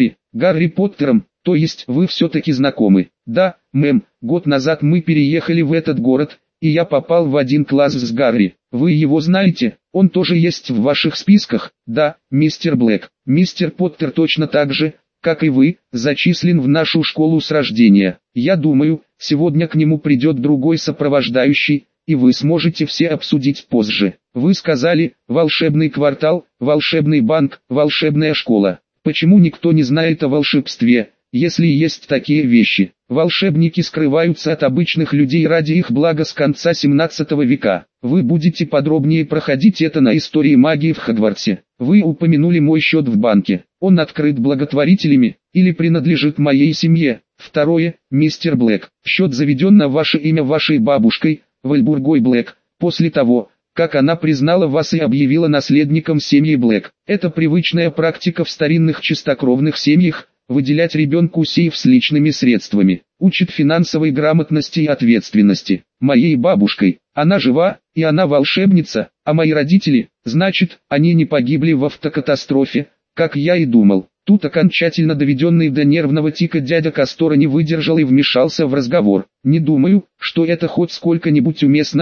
Гарри Поттером, то есть вы все-таки знакомы?» «Да, мэм, год назад мы переехали в этот город, и я попал в один класс с Гарри. Вы его знаете? Он тоже есть в ваших списках?» «Да, мистер Блэк. Мистер Поттер точно так же, как и вы, зачислен в нашу школу с рождения. Я думаю, сегодня к нему придет другой сопровождающий, и вы сможете все обсудить позже. Вы сказали, волшебный квартал, волшебный банк, волшебная школа. Почему никто не знает о волшебстве, если есть такие вещи? Волшебники скрываются от обычных людей ради их блага с конца 17 века. Вы будете подробнее проходить это на истории магии в Хогвартсе. Вы упомянули мой счет в банке. Он открыт благотворителями, или принадлежит моей семье? Второе, мистер Блэк. Счет заведен на ваше имя вашей бабушкой, Вальбургой Блэк, после того, как она признала вас и объявила наследником семьи Блэк. Это привычная практика в старинных чистокровных семьях, выделять ребенку сейф с личными средствами. Учит финансовой грамотности и ответственности. Моей бабушкой, она жива, и она волшебница, а мои родители, значит, они не погибли в автокатастрофе, как я и думал. Тут окончательно доведенный до нервного тика дядя Кастора не выдержал и вмешался в разговор. «Не думаю, что это хоть сколько-нибудь уместно», —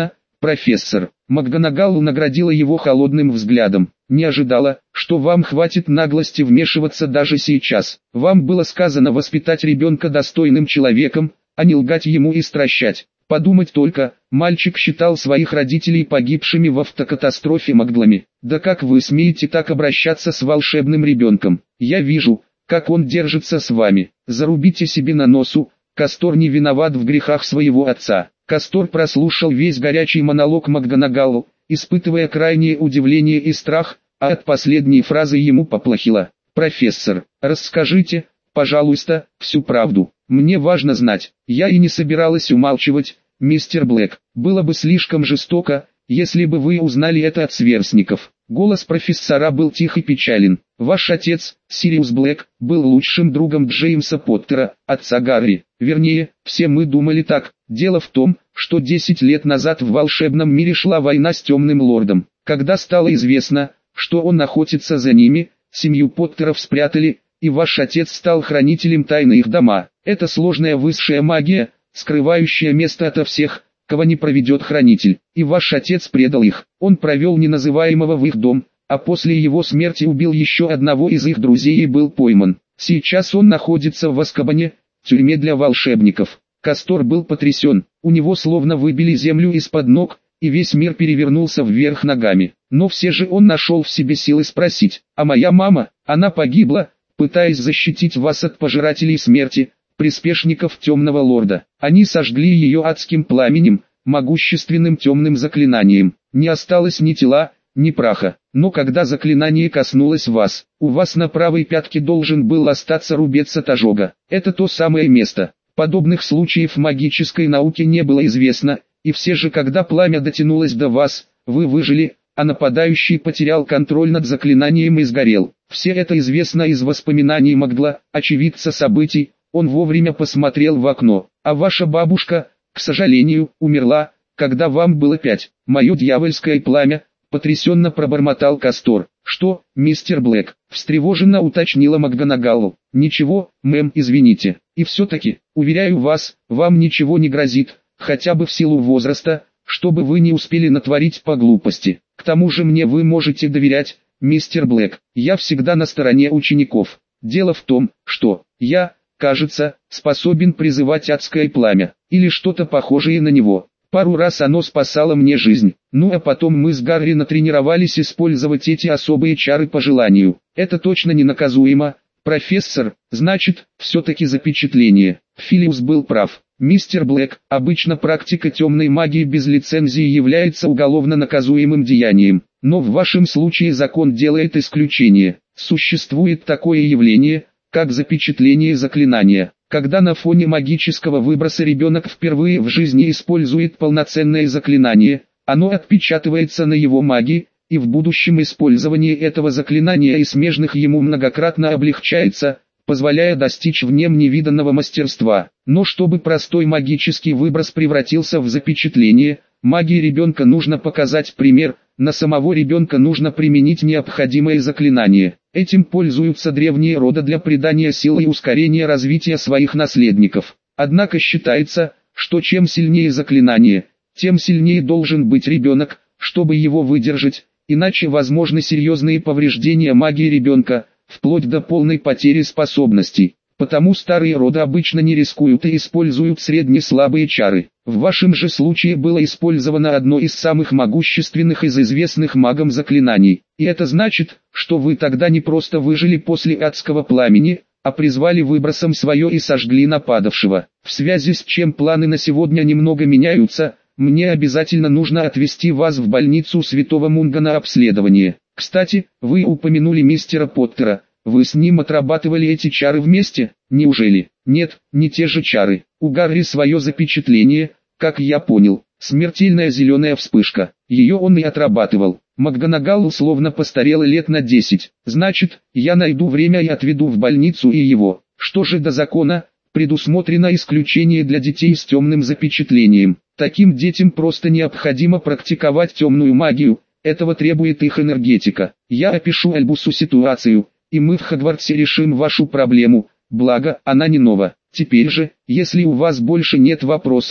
профессор». МакГонагал наградила его холодным взглядом. «Не ожидала, что вам хватит наглости вмешиваться даже сейчас. Вам было сказано воспитать ребенка достойным человеком, а не лгать ему и стращать. Подумать только, мальчик считал своих родителей погибшими в автокатастрофе Магдлами. Да как вы смеете так обращаться с волшебным ребенком? Я вижу, как он держится с вами. Зарубите себе на носу, Кастор не виноват в грехах своего отца». Кастор прослушал весь горячий монолог МакГонагалл, испытывая крайнее удивление и страх, а от последней фразы ему поплохело. «Профессор, расскажите, пожалуйста, всю правду. Мне важно знать». «Я и не собиралась умалчивать, мистер Блэк. Было бы слишком жестоко, если бы вы узнали это от сверстников». Голос профессора был тих и печален. «Ваш отец, Сириус Блэк, был лучшим другом Джеймса Поттера, отца Гарри. Вернее, все мы думали так. Дело в том, что 10 лет назад в волшебном мире шла война с Темным Лордом. Когда стало известно, что он охотится за ними, семью Поттеров спрятали, и ваш отец стал хранителем тайны их дома. Это сложная высшая магия, скрывающая место ото всех, кого не проведет хранитель. И ваш отец предал их. Он провел неназываемого в их дом, а после его смерти убил еще одного из их друзей и был пойман. Сейчас он находится в Азкабане, тюрьме для волшебников». Кастор был потрясен. У него словно выбили землю из-под ног, и весь мир перевернулся вверх ногами. Но все же он нашел в себе силы спросить: «А моя мама, она погибла, пытаясь защитить вас от пожирателей смерти, приспешников Темного Лорда. Они сожгли ее адским пламенем, могущественным темным заклинанием. Не осталось ни тела, ни праха. Но когда заклинание коснулось вас, у вас на правой пятке должен был остаться рубец от ожога. Это то самое место». Подобных случаев в магической науке не было известно, и все же когда пламя дотянулось до вас, вы выжили, а нападающий потерял контроль над заклинанием и сгорел. Все это известно из воспоминаний Магдла, очевидца событий. Он вовремя посмотрел в окно. А ваша бабушка, к сожалению, умерла, когда вам было 5. «Мое дьявольское пламя», — потрясенно пробормотал Кастор. «Что, мистер Блэк?» — встревоженно уточнила МакГонагалл. «Ничего, мэм, извините. И все-таки, уверяю вас, вам ничего не грозит, хотя бы в силу возраста, чтобы вы не успели натворить по глупости. К тому же мне вы можете доверять, мистер Блэк. Я всегда на стороне учеников. Дело в том, что я, кажется, способен призывать адское пламя, или что-то похожее на него. Пару раз оно спасало мне жизнь. Ну а потом мы с Гарри натренировались использовать эти особые чары по желанию. Это точно не наказуемо, профессор, значит, все-таки запечатление». Филиус был прав. «Мистер Блэк, обычно практика темной магии без лицензии является уголовно наказуемым деянием. Но в вашем случае закон делает исключение. Существует такое явление, как запечатление заклинания. Когда на фоне магического выброса ребенок впервые в жизни использует полноценное заклинание, оно отпечатывается на его магии, и в будущем использование этого заклинания и смежных ему многократно облегчается, позволяя достичь в нем невиданного мастерства. Но чтобы простой магический выброс превратился в запечатление, магии ребенка нужно показать пример, на самого ребенка нужно применить необходимое заклинание. Этим пользуются древние роды для придания сил и ускорения развития своих наследников. Однако считается, что чем сильнее заклинание, тем сильнее должен быть ребенок, чтобы его выдержать, иначе возможны серьезные повреждения магии ребенка, вплоть до полной потери способностей. Потому старые роды обычно не рискуют и используют средне-слабые чары. В вашем же случае было использовано одно из самых могущественных из известных магам заклинаний. И это значит, что вы тогда не просто выжили после адского пламени, а призвали выбросом свое и сожгли нападавшего. В связи с чем планы на сегодня немного меняются, мне обязательно нужно отвезти вас в больницу Святого Мунга на обследование. Кстати, вы упомянули мистера Поттера. Вы с ним отрабатывали эти чары вместе? Неужели? Нет, не те же чары. У Гарри свое запечатление, как я понял. Смертельная зеленая вспышка. Ее он и отрабатывал. МакГонагалл условно постарела лет на 10. Значит, я найду время и отведу в больницу и его. Что же до закона? Предусмотрено исключение для детей с темным запечатлением. Таким детям просто необходимо практиковать темную магию. Этого требует их энергетика. Я опишу Альбусу ситуацию, и мы в Хогвартсе решим вашу проблему, благо она не нова. Теперь же, если у вас больше нет вопросов,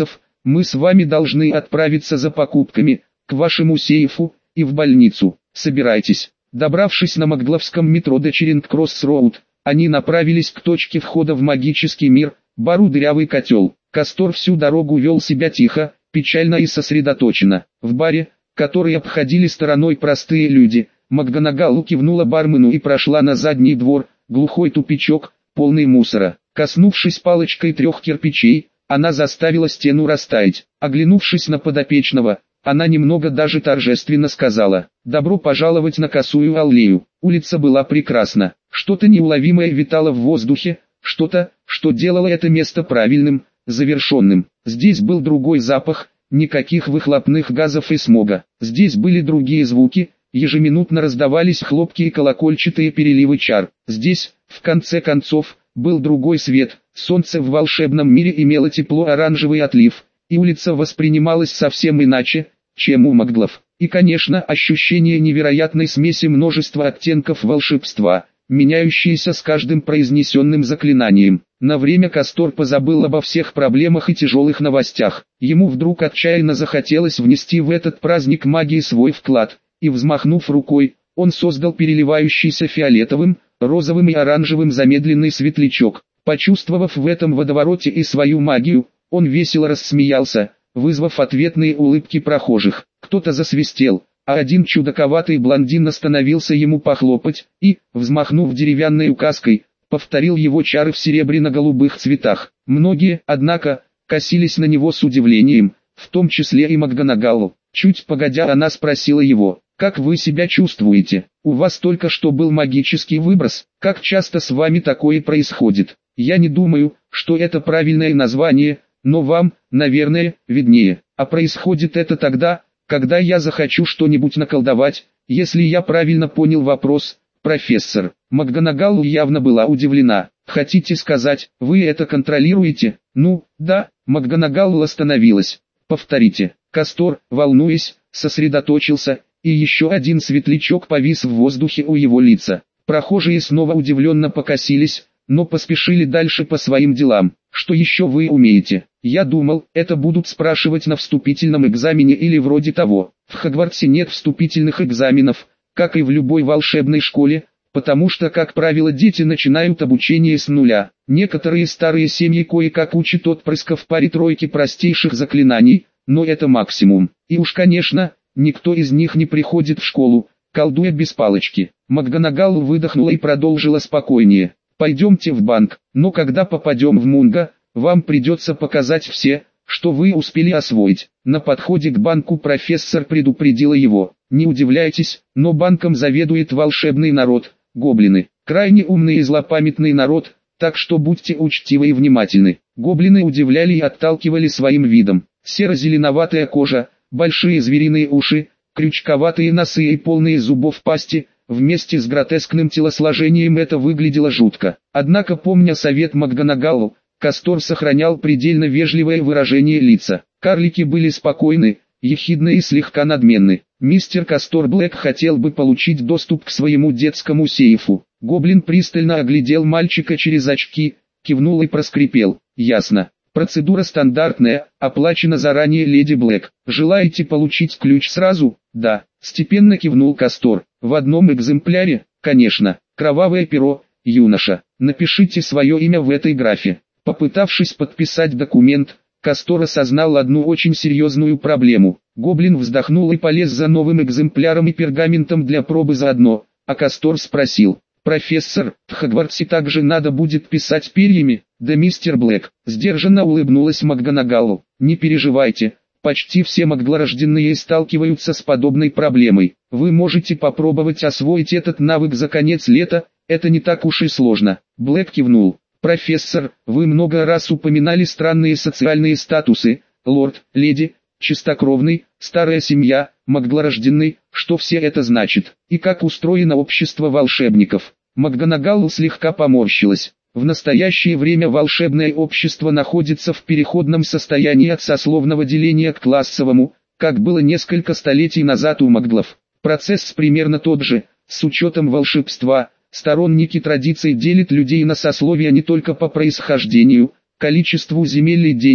Мы с вами должны отправиться за покупками, к вашему сейфу, и в больницу. Собирайтесь». Добравшись на Макгловском метро до Черинг-Кросс-Роуд, они направились к точке входа в магический мир, бару «Дырявый котел». Кастор всю дорогу вел себя тихо, печально и сосредоточенно. В баре, который обходили стороной простые люди, МакГонагалл кивнула бармену и прошла на задний двор, глухой тупичок, полный мусора. Коснувшись палочкой 3 кирпичей, она заставила стену растаять. Оглянувшись на подопечного, она немного даже торжественно сказала: «Добро пожаловать на Косую аллею». Улица была прекрасна. Что-то неуловимое витало в воздухе, что-то, что делало это место правильным, завершенным. Здесь был другой запах, никаких выхлопных газов и смога. Здесь были другие звуки, ежеминутно раздавались хлопки и колокольчатые переливы чар. Здесь, в конце концов, был другой свет. Солнце в волшебном мире имело тепло-оранжевый отлив, и улица воспринималась совсем иначе, чем у Макглов. И, конечно, ощущение невероятной смеси множества оттенков волшебства, меняющиеся с каждым произнесенным заклинанием. На время Кастор позабыл обо всех проблемах и тяжелых новостях. Ему вдруг отчаянно захотелось внести в этот праздник магии свой вклад, и, взмахнув рукой, он создал переливающийся фиолетовым, розовым и оранжевым замедленный светлячок. Почувствовав в этом водовороте и свою магию, он весело рассмеялся, вызвав ответные улыбки прохожих. Кто-то засвистел, а один чудаковатый блондин остановился ему похлопать, и, взмахнув деревянной указкой, повторил его чары в серебряно-голубых цветах. Многие, однако, косились на него с удивлением, в том числе и МакГонагалл. Чуть погодя она спросила его: «Как вы себя чувствуете? У вас только что был магический выброс, как часто с вами такое происходит?» «Я не думаю, что это правильное название, но вам, наверное, виднее. А происходит это тогда, когда я захочу что-нибудь наколдовать, если я правильно понял вопрос, профессор». МакГонагалл явно была удивлена. «Хотите сказать, вы это контролируете?» «Ну, да». МакГонагалл остановилась. «Повторите». Кастор, волнуясь, сосредоточился, и еще один светлячок повис в воздухе у его лица. Прохожие снова удивленно покосились, но поспешили дальше по своим делам. «Что еще вы умеете?» «Я думал, это будут спрашивать на вступительном экзамене или вроде того». В Хогвартсе нет вступительных экзаменов, как и в любой волшебной школе, потому что, как правило, дети начинают обучение с нуля. Некоторые старые семьи кое-как учат отпрысков паре-тройки простейших заклинаний, но это максимум. И уж, конечно, никто из них не приходит в школу, колдуя без палочки. МакГонагалл выдохнула и продолжила спокойнее. «Пойдемте в банк, но когда попадем в Мунго, вам придется показать все, что вы успели освоить». На подходе к банку профессор предупредила его: «Не удивляйтесь, но банком заведует волшебный народ, гоблины. Крайне умный и злопамятный народ, так что будьте учтивы и внимательны». Гоблины удивляли и отталкивали своим видом. Серо-зеленоватая кожа, большие звериные уши, крючковатые носы и полные зубов пасти. Вместе с гротескным телосложением это выглядело жутко. Однако, помня совет МакГонагалл, Кастор сохранял предельно вежливое выражение лица. Карлики были спокойны, ехидны и слегка надменны. Мистер Кастор Блэк хотел бы получить доступ к своему детскому сейфу. Гоблин пристально оглядел мальчика через очки, кивнул и проскрипел: «Ясно. Процедура стандартная, оплачена заранее, леди Блэк. Желаете получить ключ сразу?» «Да», степенно кивнул Кастор. «В одном экземпляре, конечно. Кровавое перо, юноша. Напишите свое имя в этой графе». Попытавшись подписать документ, Кастор осознал одну очень серьезную проблему. Гоблин вздохнул и полез за новым экземпляром и пергаментом для пробы заодно, а Кастор спросил: «Профессор, в Хогвартсе также надо будет писать перьями?» «Да, мистер Блэк», сдержанно улыбнулась МакГонагалл. «Не переживайте, почти все маглорожденные сталкиваются с подобной проблемой. Вы можете попробовать освоить этот навык за конец лета, это не так уж и сложно». Блэк кивнул. «Профессор, вы много раз упоминали странные социальные статусы, лорд, леди, чистокровный, старая семья, маглорожденный, что все это значит, и как устроено общество волшебников?» МакГонагалл слегка поморщилась. В настоящее время волшебное общество находится в переходном состоянии от сословного деления к классовому, как было несколько столетий назад у маглов. Процесс примерно тот же, с учетом волшебства. Сторонники традиций делят людей на сословия не только по происхождению, количеству земель и денег,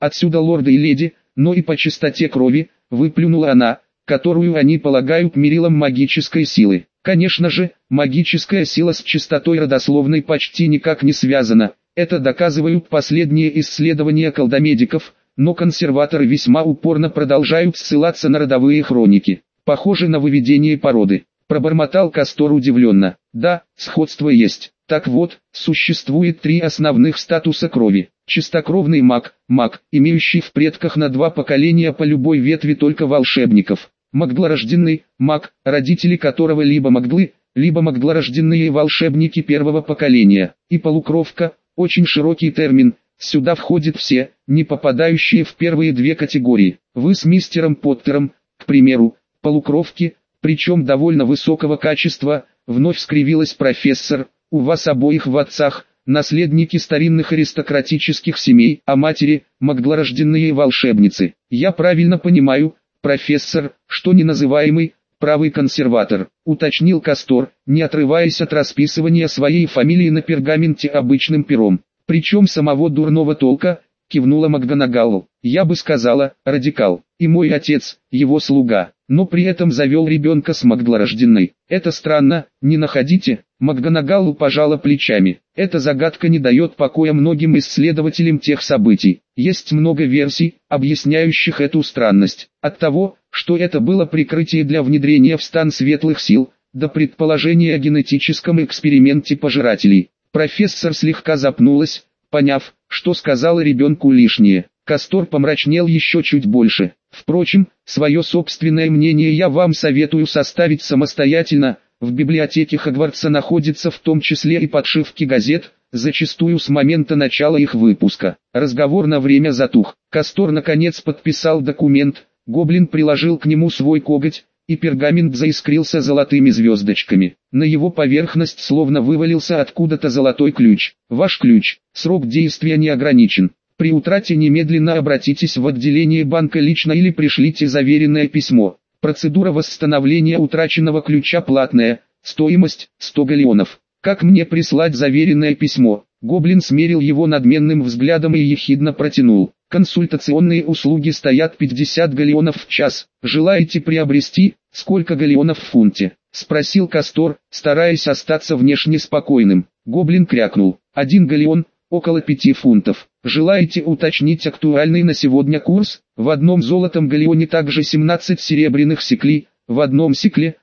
Отсюда лорды и леди, но и по чистоте крови, выплюнула она, которую они полагают мерилом магической силы. Конечно же, магическая сила с чистотой родословной почти никак не связана, это доказывают последние исследования колдомедиков, но консерваторы весьма упорно продолжают ссылаться на родовые хроники. Похоже на выведение породы. Пробормотал Кастор удивленно. Да, сходство есть. Так вот, существует 3 основных статуса крови. Чистокровный маг, имеющий в предках на 2 поколения по любой ветви только волшебников. Магдлорожденный, маг, родители которого либо магдлы, либо магдлорожденные волшебники первого поколения. И полукровка, очень широкий термин, сюда входят все, не попадающие в первые 2 категории. Вы с мистером Поттером, к примеру, полукровки, причем довольно высокого качества, вновь скривилась профессор, у вас обоих в отцах, наследники старинных аристократических семей, а матери, магдлорожденные волшебницы. Я правильно понимаю, профессор, что неназываемый, правый консерватор, уточнил Кастор, не отрываясь от расписывания своей фамилии на пергаменте обычным пером. Причем самого дурного толка, кивнула МакГонагалл. Я бы сказала, радикал. И мой отец, его слуга, но при этом завел ребенка с магдлорожденной. Это странно, не находите? МакГонагалл пожала плечами. Эта загадка не дает покоя многим исследователям тех событий. Есть много версий, объясняющих эту странность. От того, что это было прикрытие для внедрения в стан светлых сил, до предположения о генетическом эксперименте пожирателей. Профессор слегка запнулась, поняв, что сказала ребенку лишнее. Кастор помрачнел еще чуть больше. Впрочем, свое собственное мнение я вам советую составить самостоятельно. В библиотеке Хогвартса находится в том числе и подшивки газет, зачастую с момента начала их выпуска. Разговор на время затух. Кастор наконец подписал документ, гоблин приложил к нему свой коготь, и пергамент заискрился золотыми звездочками. На его поверхность словно вывалился откуда-то золотой ключ. Ваш ключ, срок действия не ограничен. При утрате немедленно обратитесь в отделение банка лично или пришлите заверенное письмо. Процедура восстановления утраченного ключа платная, стоимость 100 галеонов. Как мне прислать заверенное письмо? Гоблин смерил его надменным взглядом и ехидно протянул. Консультационные услуги стоят 50 галеонов в час. Желаете приобрести, сколько галеонов в фунте? Спросил Кастор, стараясь остаться внешне спокойным. Гоблин крякнул. 1 галеон, около 5 фунтов. Желаете уточнить актуальный на сегодня курс? В одном золотом галеоне также 17 серебряных сиклей, в одном сикле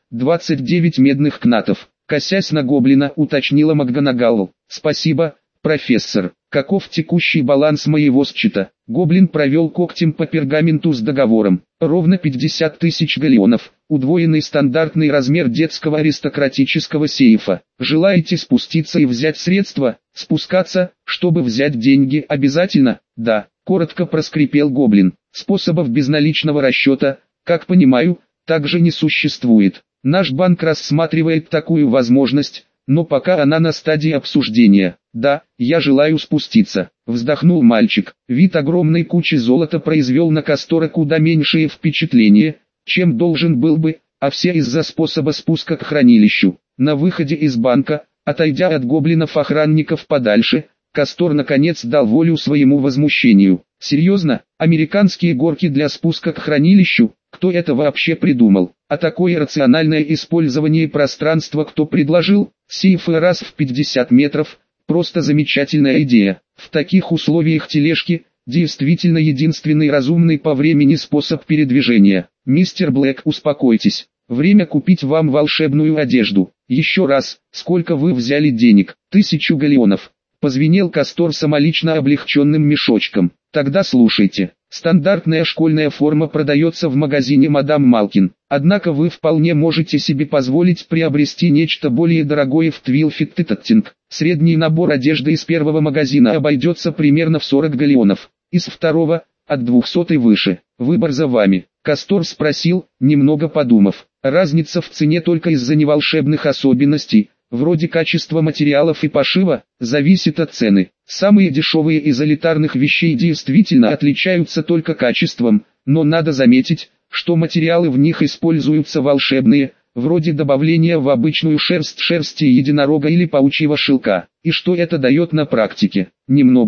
29 медных кнатов. Косясь на гоблина, уточнила МакГонагалл. Спасибо, профессор. Каков текущий баланс моего счета? Гоблин провел когтем по пергаменту с договором. Ровно 50 тысяч галеонов, удвоенный стандартный размер детского аристократического сейфа. Желаете спуститься и взять средства? Спускаться, чтобы взять деньги, обязательно? Да, коротко проскрипел гоблин. Способов безналичного расчета, как понимаю, также не существует. Наш банк рассматривает такую возможность, но пока она на стадии обсуждения. Да, я желаю спуститься, вздохнул мальчик. Вид огромной кучи золота произвел на Кастора куда меньшее впечатление, чем должен был бы, а все из-за способа спуска к хранилищу. На выходе из банка, отойдя от гоблинов-охранников подальше, Кастор наконец дал волю своему возмущению. Серьезно, американские горки для спуска к хранилищу? Кто это вообще придумал? А такое рациональное использование пространства кто предложил? Сейфы раз в 50 метров, просто замечательная идея. В таких условиях тележки, действительно единственный разумный по времени способ передвижения. Мистер Блэк, успокойтесь. Время купить вам волшебную одежду. Еще раз, сколько вы взяли денег? 1000 галеонов. Позвенел Кастор самолично облегченным мешочком. Тогда слушайте. Стандартная школьная форма продается в магазине Мадам Малкин. Однако вы вполне можете себе позволить приобрести нечто более дорогое в Твилфит-Теттинг. Средний набор одежды из первого магазина обойдется примерно в 40 галеонов. Из второго, от 200 и выше. Выбор за вами. Кастор спросил, немного подумав. Разница в цене только из-за неволшебных особенностей, вроде качества материалов и пошива, зависит от цены. Самые дешевые из элитарных вещей действительно отличаются только качеством, но надо заметить, что материалы в них используются волшебные, вроде добавления в обычную шерсти единорога или паучьего шелка. И что это дает на практике? Немногое.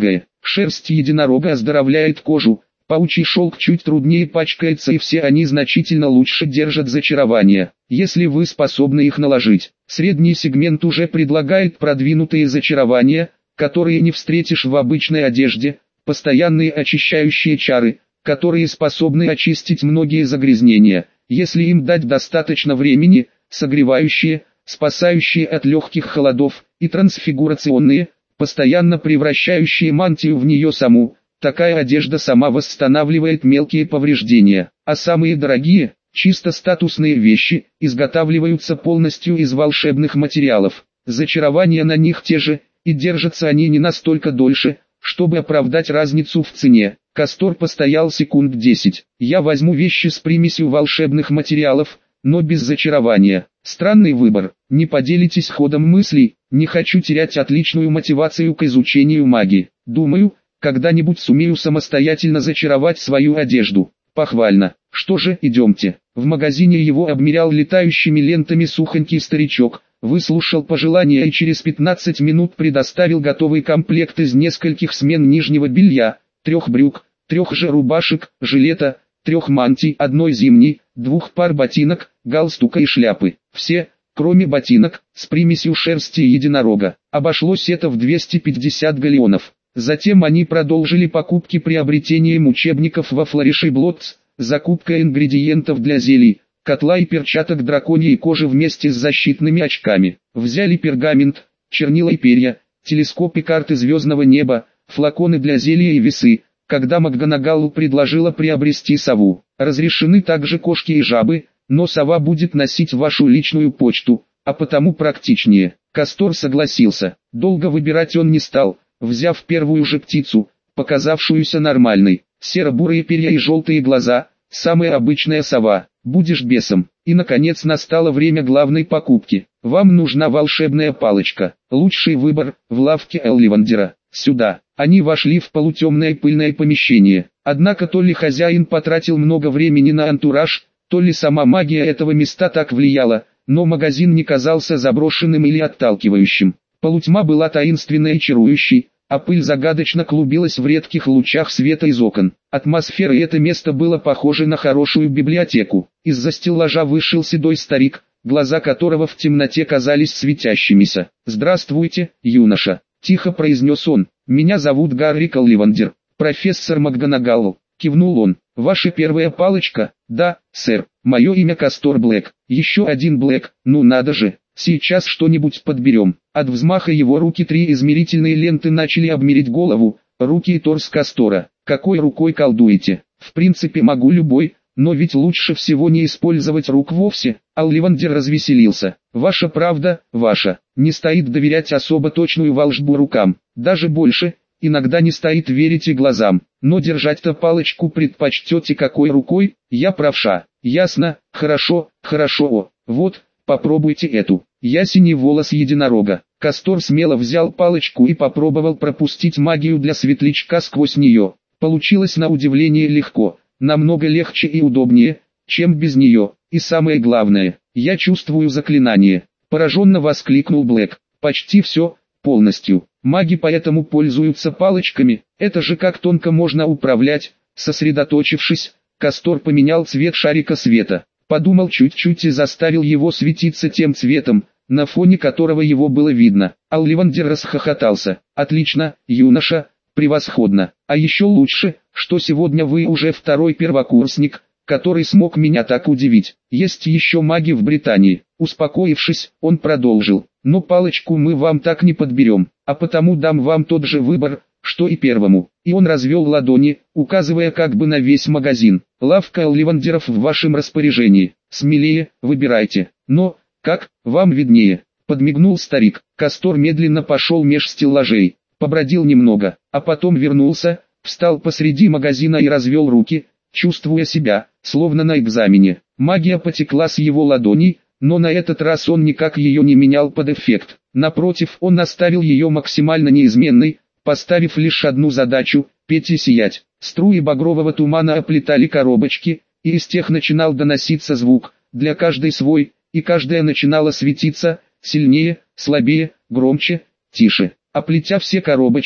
Шерсть единорога оздоровляет кожу, паучий шелк чуть труднее пачкается, и все они значительно лучше держат зачарование, если вы способны их наложить. Средний сегмент уже предлагает продвинутые зачарования, которые не встретишь в обычной одежде, постоянные очищающие чары, которые способны очистить многие загрязнения, если им дать достаточно времени, согревающие, спасающие от легких холодов, и трансфигурационные, постоянно превращающие мантию в нее саму. Такая одежда сама восстанавливает мелкие повреждения, а самые дорогие, чисто статусные вещи, изготавливаются полностью из волшебных материалов. Зачарования на них те же, и держатся они не настолько дольше, чтобы оправдать разницу в цене. Кастор постоял секунд 10. Я возьму вещи с примесью волшебных материалов, но без зачарования. Странный выбор. Не поделитесь ходом мыслей. Не хочу терять отличную мотивацию к изучению магии. Думаю, когда-нибудь сумею самостоятельно зачаровать свою одежду. Похвально. Что же, идемте. В магазине его обмерял летающими лентами сухонький старичок, выслушал пожелания и через 15 минут предоставил готовый комплект из нескольких смен нижнего белья, 3 брюк, 3 же рубашек, жилета, 3 мантий, 1 зимней, 2 пар ботинок, галстука и шляпы. Все, кроме ботинок, с примесью шерсти единорога. Обошлось это в 250 галеонов. Затем они продолжили покупки приобретением учебников во Flourish и Blotts, закупка ингредиентов для зелий, котла и перчаток драконьей кожи вместе с защитными очками. Взяли пергамент, чернила и перья, телескоп и карты звездного неба, флаконы для зелья и весы. Когда МакГонагалл предложила приобрести сову, разрешены также кошки и жабы, но сова будет носить вашу личную почту, а потому практичнее. Кастор согласился. Долго выбирать он не стал, взяв первую же птицу, показавшуюся нормальной. Серо-бурые перья и желтые глаза, самая обычная сова. Будешь бесом. И наконец настало время главной покупки. Вам нужна волшебная палочка. Лучший выбор в лавке Элливандера. Сюда. Они вошли в полутемное пыльное помещение. Однако то ли хозяин потратил много времени на антураж, то ли сама магия этого места так влияла, но магазин не казался заброшенным или отталкивающим. Полутьма была таинственной и чарующей, а пыль загадочно клубилась в редких лучах света из окон. Атмосфера это место было похоже на хорошую библиотеку. Из-за стеллажа вышел седой старик, глаза которого в темноте казались светящимися. «Здравствуйте, юноша», — тихо произнес он. «Меня зовут Гарри Колливандер, профессор МакГонагалл», — кивнул он. «Ваша первая палочка?» «Да, сэр. Мое имя Кастор Блэк». «Еще один Блэк, ну надо же. Сейчас что-нибудь подберем». От взмаха его руки 3 измерительные ленты начали обмерить голову, руки и торс Кастора. «Какой рукой колдуете?» «В принципе могу любой, но ведь лучше всего не использовать рук вовсе». Олливандер развеселился. «Ваша правда, ваша. Не стоит доверять особо точную волшбу рукам. Даже больше, иногда не стоит верить и глазам. Но держать-то палочку предпочтете какой рукой? Я правша». «Ясно, хорошо, хорошо. Вот, попробуйте эту». Ясений волос единорога. Кастор смело взял палочку и попробовал пропустить магию для светлячка сквозь нее. Получилось на удивление легко, намного легче и удобнее, чем без нее. И самое главное, я чувствую заклинание. Пораженно воскликнул Блэк. «Почти все, полностью. Маги поэтому пользуются палочками. Это же как тонко можно управлять». Сосредоточившись, Кастор поменял цвет шарика света. Подумал чуть-чуть и заставил его светиться тем цветом, на фоне которого его было видно. Олливандер расхохотался. «Отлично, юноша, превосходно. А еще лучше, что сегодня вы уже 2-й первокурсник, который смог меня так удивить. Есть еще маги в Британии». Успокоившись, он продолжил. «Но палочку мы вам так не подберем, а потому дам вам тот же выбор, что и первому». И он развел ладони, указывая как бы на весь магазин. «Лавка Олливандеров в вашем распоряжении. Смелее, выбирайте. Но, как, вам виднее», — подмигнул старик. Кастор медленно пошел меж стеллажей, побродил немного, а потом вернулся, встал посреди магазина и развел руки, чувствуя себя, словно на экзамене. Магия потекла с его ладоней, но на этот раз он никак ее не менял под эффект. Напротив, он оставил ее максимально неизменной, поставив лишь одну задачу – петь и сиять. Струи багрового тумана оплетали коробочки, и из тех начинал доноситься звук, для каждой свой, и каждая начинала светиться, сильнее, слабее, громче, тише. Оплетя все коробочки,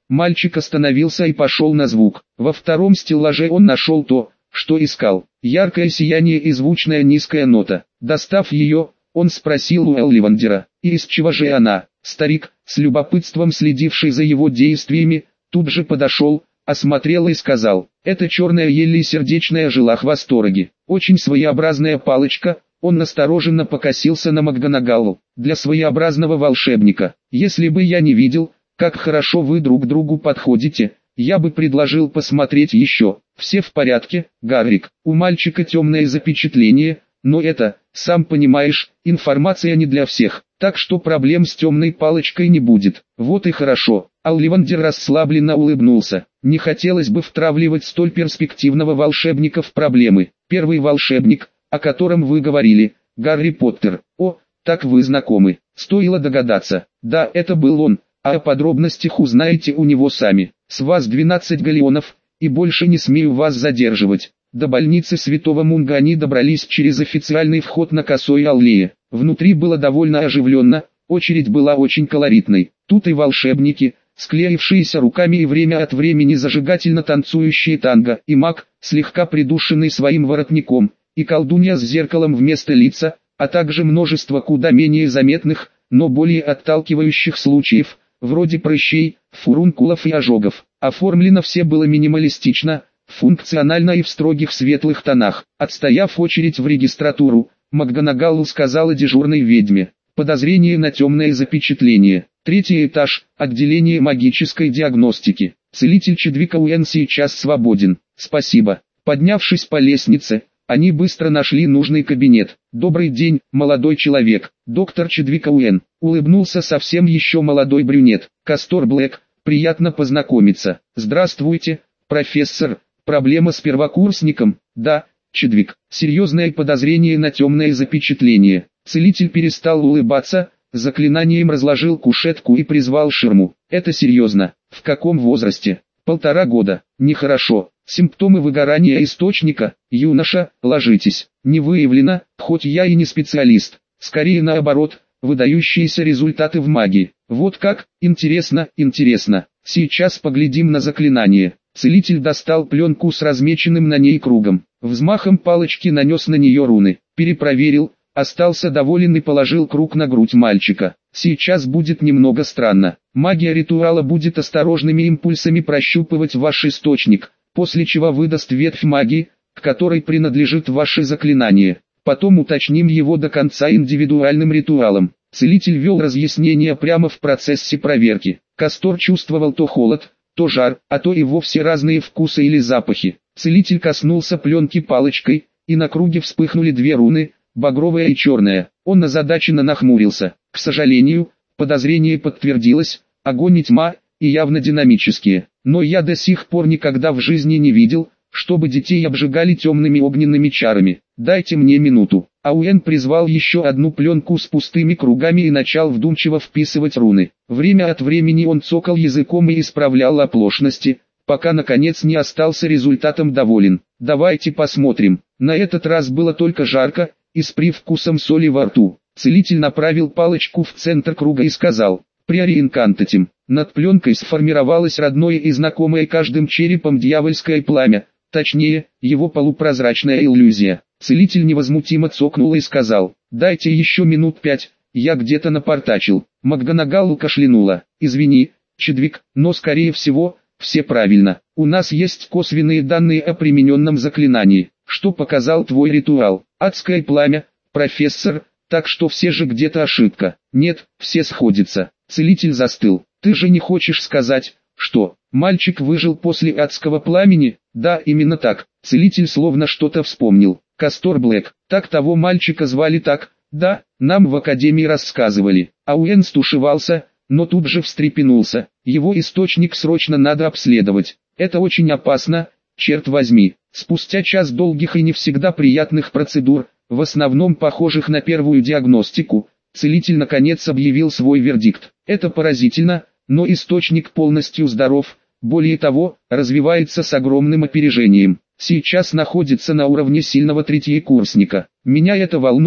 Мальчик остановился и пошел на звук. Во втором стеллаже он нашел то, что искал. Яркое сияние и звучная низкая нота. Достав ее, он спросил у Олливандера, и из чего же она? Старик, с любопытством следивший за его действиями, тут же подошел, осмотрел и сказал: это черная ель сердечная жила в восторге. Очень своеобразная палочка. Он настороженно покосился на МакГонагалл. Для своеобразного волшебника. Если бы я не видел, как хорошо вы друг другу подходите, я бы предложил посмотреть еще. Все в порядке, Гаррик. У мальчика темное запечатление, но это, сам понимаешь, информация не для всех. Так что проблем с темной палочкой не будет. Вот и хорошо. Олливандер расслабленно улыбнулся. Не хотелось бы втравливать столь перспективного волшебника в проблемы. Первый волшебник, о котором вы говорили, Гарри Поттер. О, так вы знакомы. Стоило догадаться. Да, это был он, а о подробностях узнаете у него сами. С вас 12 галлеонов, и больше не смею вас задерживать. До больницы Святого Мунга они добрались через официальный вход на Косой аллее. Внутри было довольно оживленно, очередь была очень колоритной. Тут и волшебники, склеившиеся руками и время от времени зажигательно танцующие танго, и маг, слегка придушенный своим воротником, и колдунья с зеркалом вместо лица, а также множество куда менее заметных, но более отталкивающих случаев, вроде прыщей, фурункулов и ожогов. Оформлено все было минималистично, функционально и в строгих светлых тонах. Отстояв очередь в регистратуру, МакГонагалл сказала дежурной ведьме: подозрение на темное запечатление. 3-й этаж, отделение магической диагностики. Целитель Чедвик Оуэн сейчас свободен. Спасибо. Поднявшись по лестнице, они быстро нашли нужный кабинет. «Добрый день, молодой человек, доктор Чедвик Оуэн», — улыбнулся совсем еще молодой брюнет. «Кастор Блэк, приятно познакомиться». «Здравствуйте, профессор, проблема с первокурсником?» «Да, Чедвик, серьезное подозрение на темное запечатление». Целитель перестал улыбаться, заклинанием разложил кушетку и призвал ширму. «Это серьезно. В каком возрасте?» «1,5 года. Нехорошо. Симптомы выгорания источника. Юноша, ложитесь. Не выявлено, хоть я и не специалист. Скорее наоборот, выдающиеся результаты в магии. Вот как? Интересно, интересно. Сейчас поглядим на заклинание». Целитель достал пленку с размеченным на ней кругом. Взмахом палочки нанес на нее руны. Перепроверил, остался доволен и положил круг на грудь мальчика. Сейчас будет немного странно. Магия ритуала будет осторожными импульсами прощупывать ваш источник, после чего выдаст ветвь магии, к которой принадлежит ваше заклинание. Потом уточним его до конца индивидуальным ритуалом. Целитель вел разъяснения прямо в процессе проверки. Кастор чувствовал то холод, то жар, а то и вовсе разные вкусы или запахи. Целитель коснулся пленки палочкой, и на круге вспыхнули 2 руны, багровая и черная. Он озадаченно нахмурился. К сожалению, подозрение подтвердилось, огонь и тьма, и явно динамические. Но я до сих пор никогда в жизни не видел, чтобы детей обжигали темными огненными чарами. Дайте мне минуту. Оуэн призвал еще одну пленку с пустыми кругами и начал вдумчиво вписывать руны. Время от времени он цокал языком и исправлял оплошности, пока наконец не остался результатом доволен. Давайте посмотрим. На этот раз было только жарко, и с привкусом соли во рту. Целитель направил палочку в центр круга и сказал: «Приори инкантатим». Над пленкой сформировалось родное и знакомое каждым черепом дьявольское пламя, точнее, его полупрозрачная иллюзия. Целитель невозмутимо цокнул и сказал: «Дайте еще минут 5, я где-то напортачил». МакГонагалл кашлянула. «Извини, Чедвик, но скорее всего, все правильно. У нас есть косвенные данные о примененном заклинании. Что показал твой ритуал? Адское пламя, профессор, так что все же где-то ошибка». «Нет, все сходятся». Целитель застыл. «Ты же не хочешь сказать, что мальчик выжил после адского пламени?» «Да, именно так». Целитель словно что-то вспомнил. «Кастор Блэк, так того мальчика звали так?» «Да, нам в академии рассказывали». Оуэн стушевался, но тут же встрепенулся. «Его источник срочно надо обследовать. Это очень опасно, черт возьми». Спустя час долгих и не всегда приятных процедур, в основном похожих на первую диагностику, целитель наконец объявил свой вердикт. «Это поразительно, но источник полностью здоров, более того, развивается с огромным опережением. Сейчас находится на уровне сильного третьекурсника. Меня это волнует,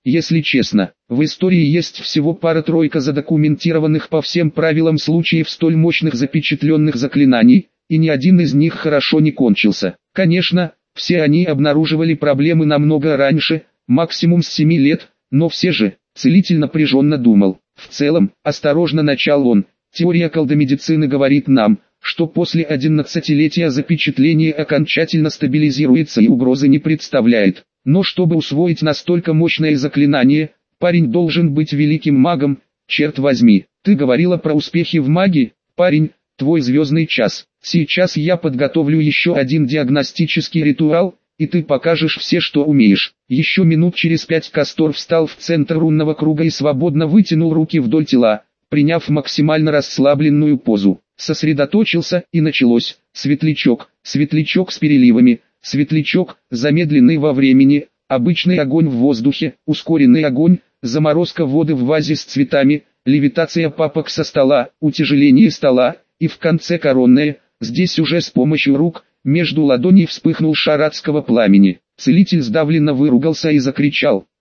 Если честно, в истории есть всего пара-тройка задокументированных по всем правилам случаев столь мощных запечатленных заклинаний, и ни один из них хорошо не кончился. Конечно, все они обнаруживали проблемы намного раньше, максимум с 7 лет, но все же, целитель напряженно думал. В целом, осторожно начал он, теория колдомедицины говорит нам, что после 11-летия запечатление окончательно стабилизируется и угрозы не представляет. Но чтобы усвоить настолько мощное заклинание, парень должен быть великим магом, черт возьми. Ты говорила про успехи в магии, парень, твой звездный час. Сейчас я подготовлю еще один диагностический ритуал, и ты покажешь все, что умеешь. Еще минут через 5 Кастор встал в центр рунного круга и свободно вытянул руки вдоль тела, приняв максимально расслабленную позу. Сосредоточился, и началось. Светлячок, светлячок с переливами, светлячок, замедленный во времени, обычный огонь в воздухе, ускоренный огонь, заморозка воды в вазе с цветами, левитация папок со стола, утяжеление стола, и в конце коронное, здесь уже с помощью рук, между ладоней вспыхнул шар адского пламени. Целитель сдавленно выругался и закричал: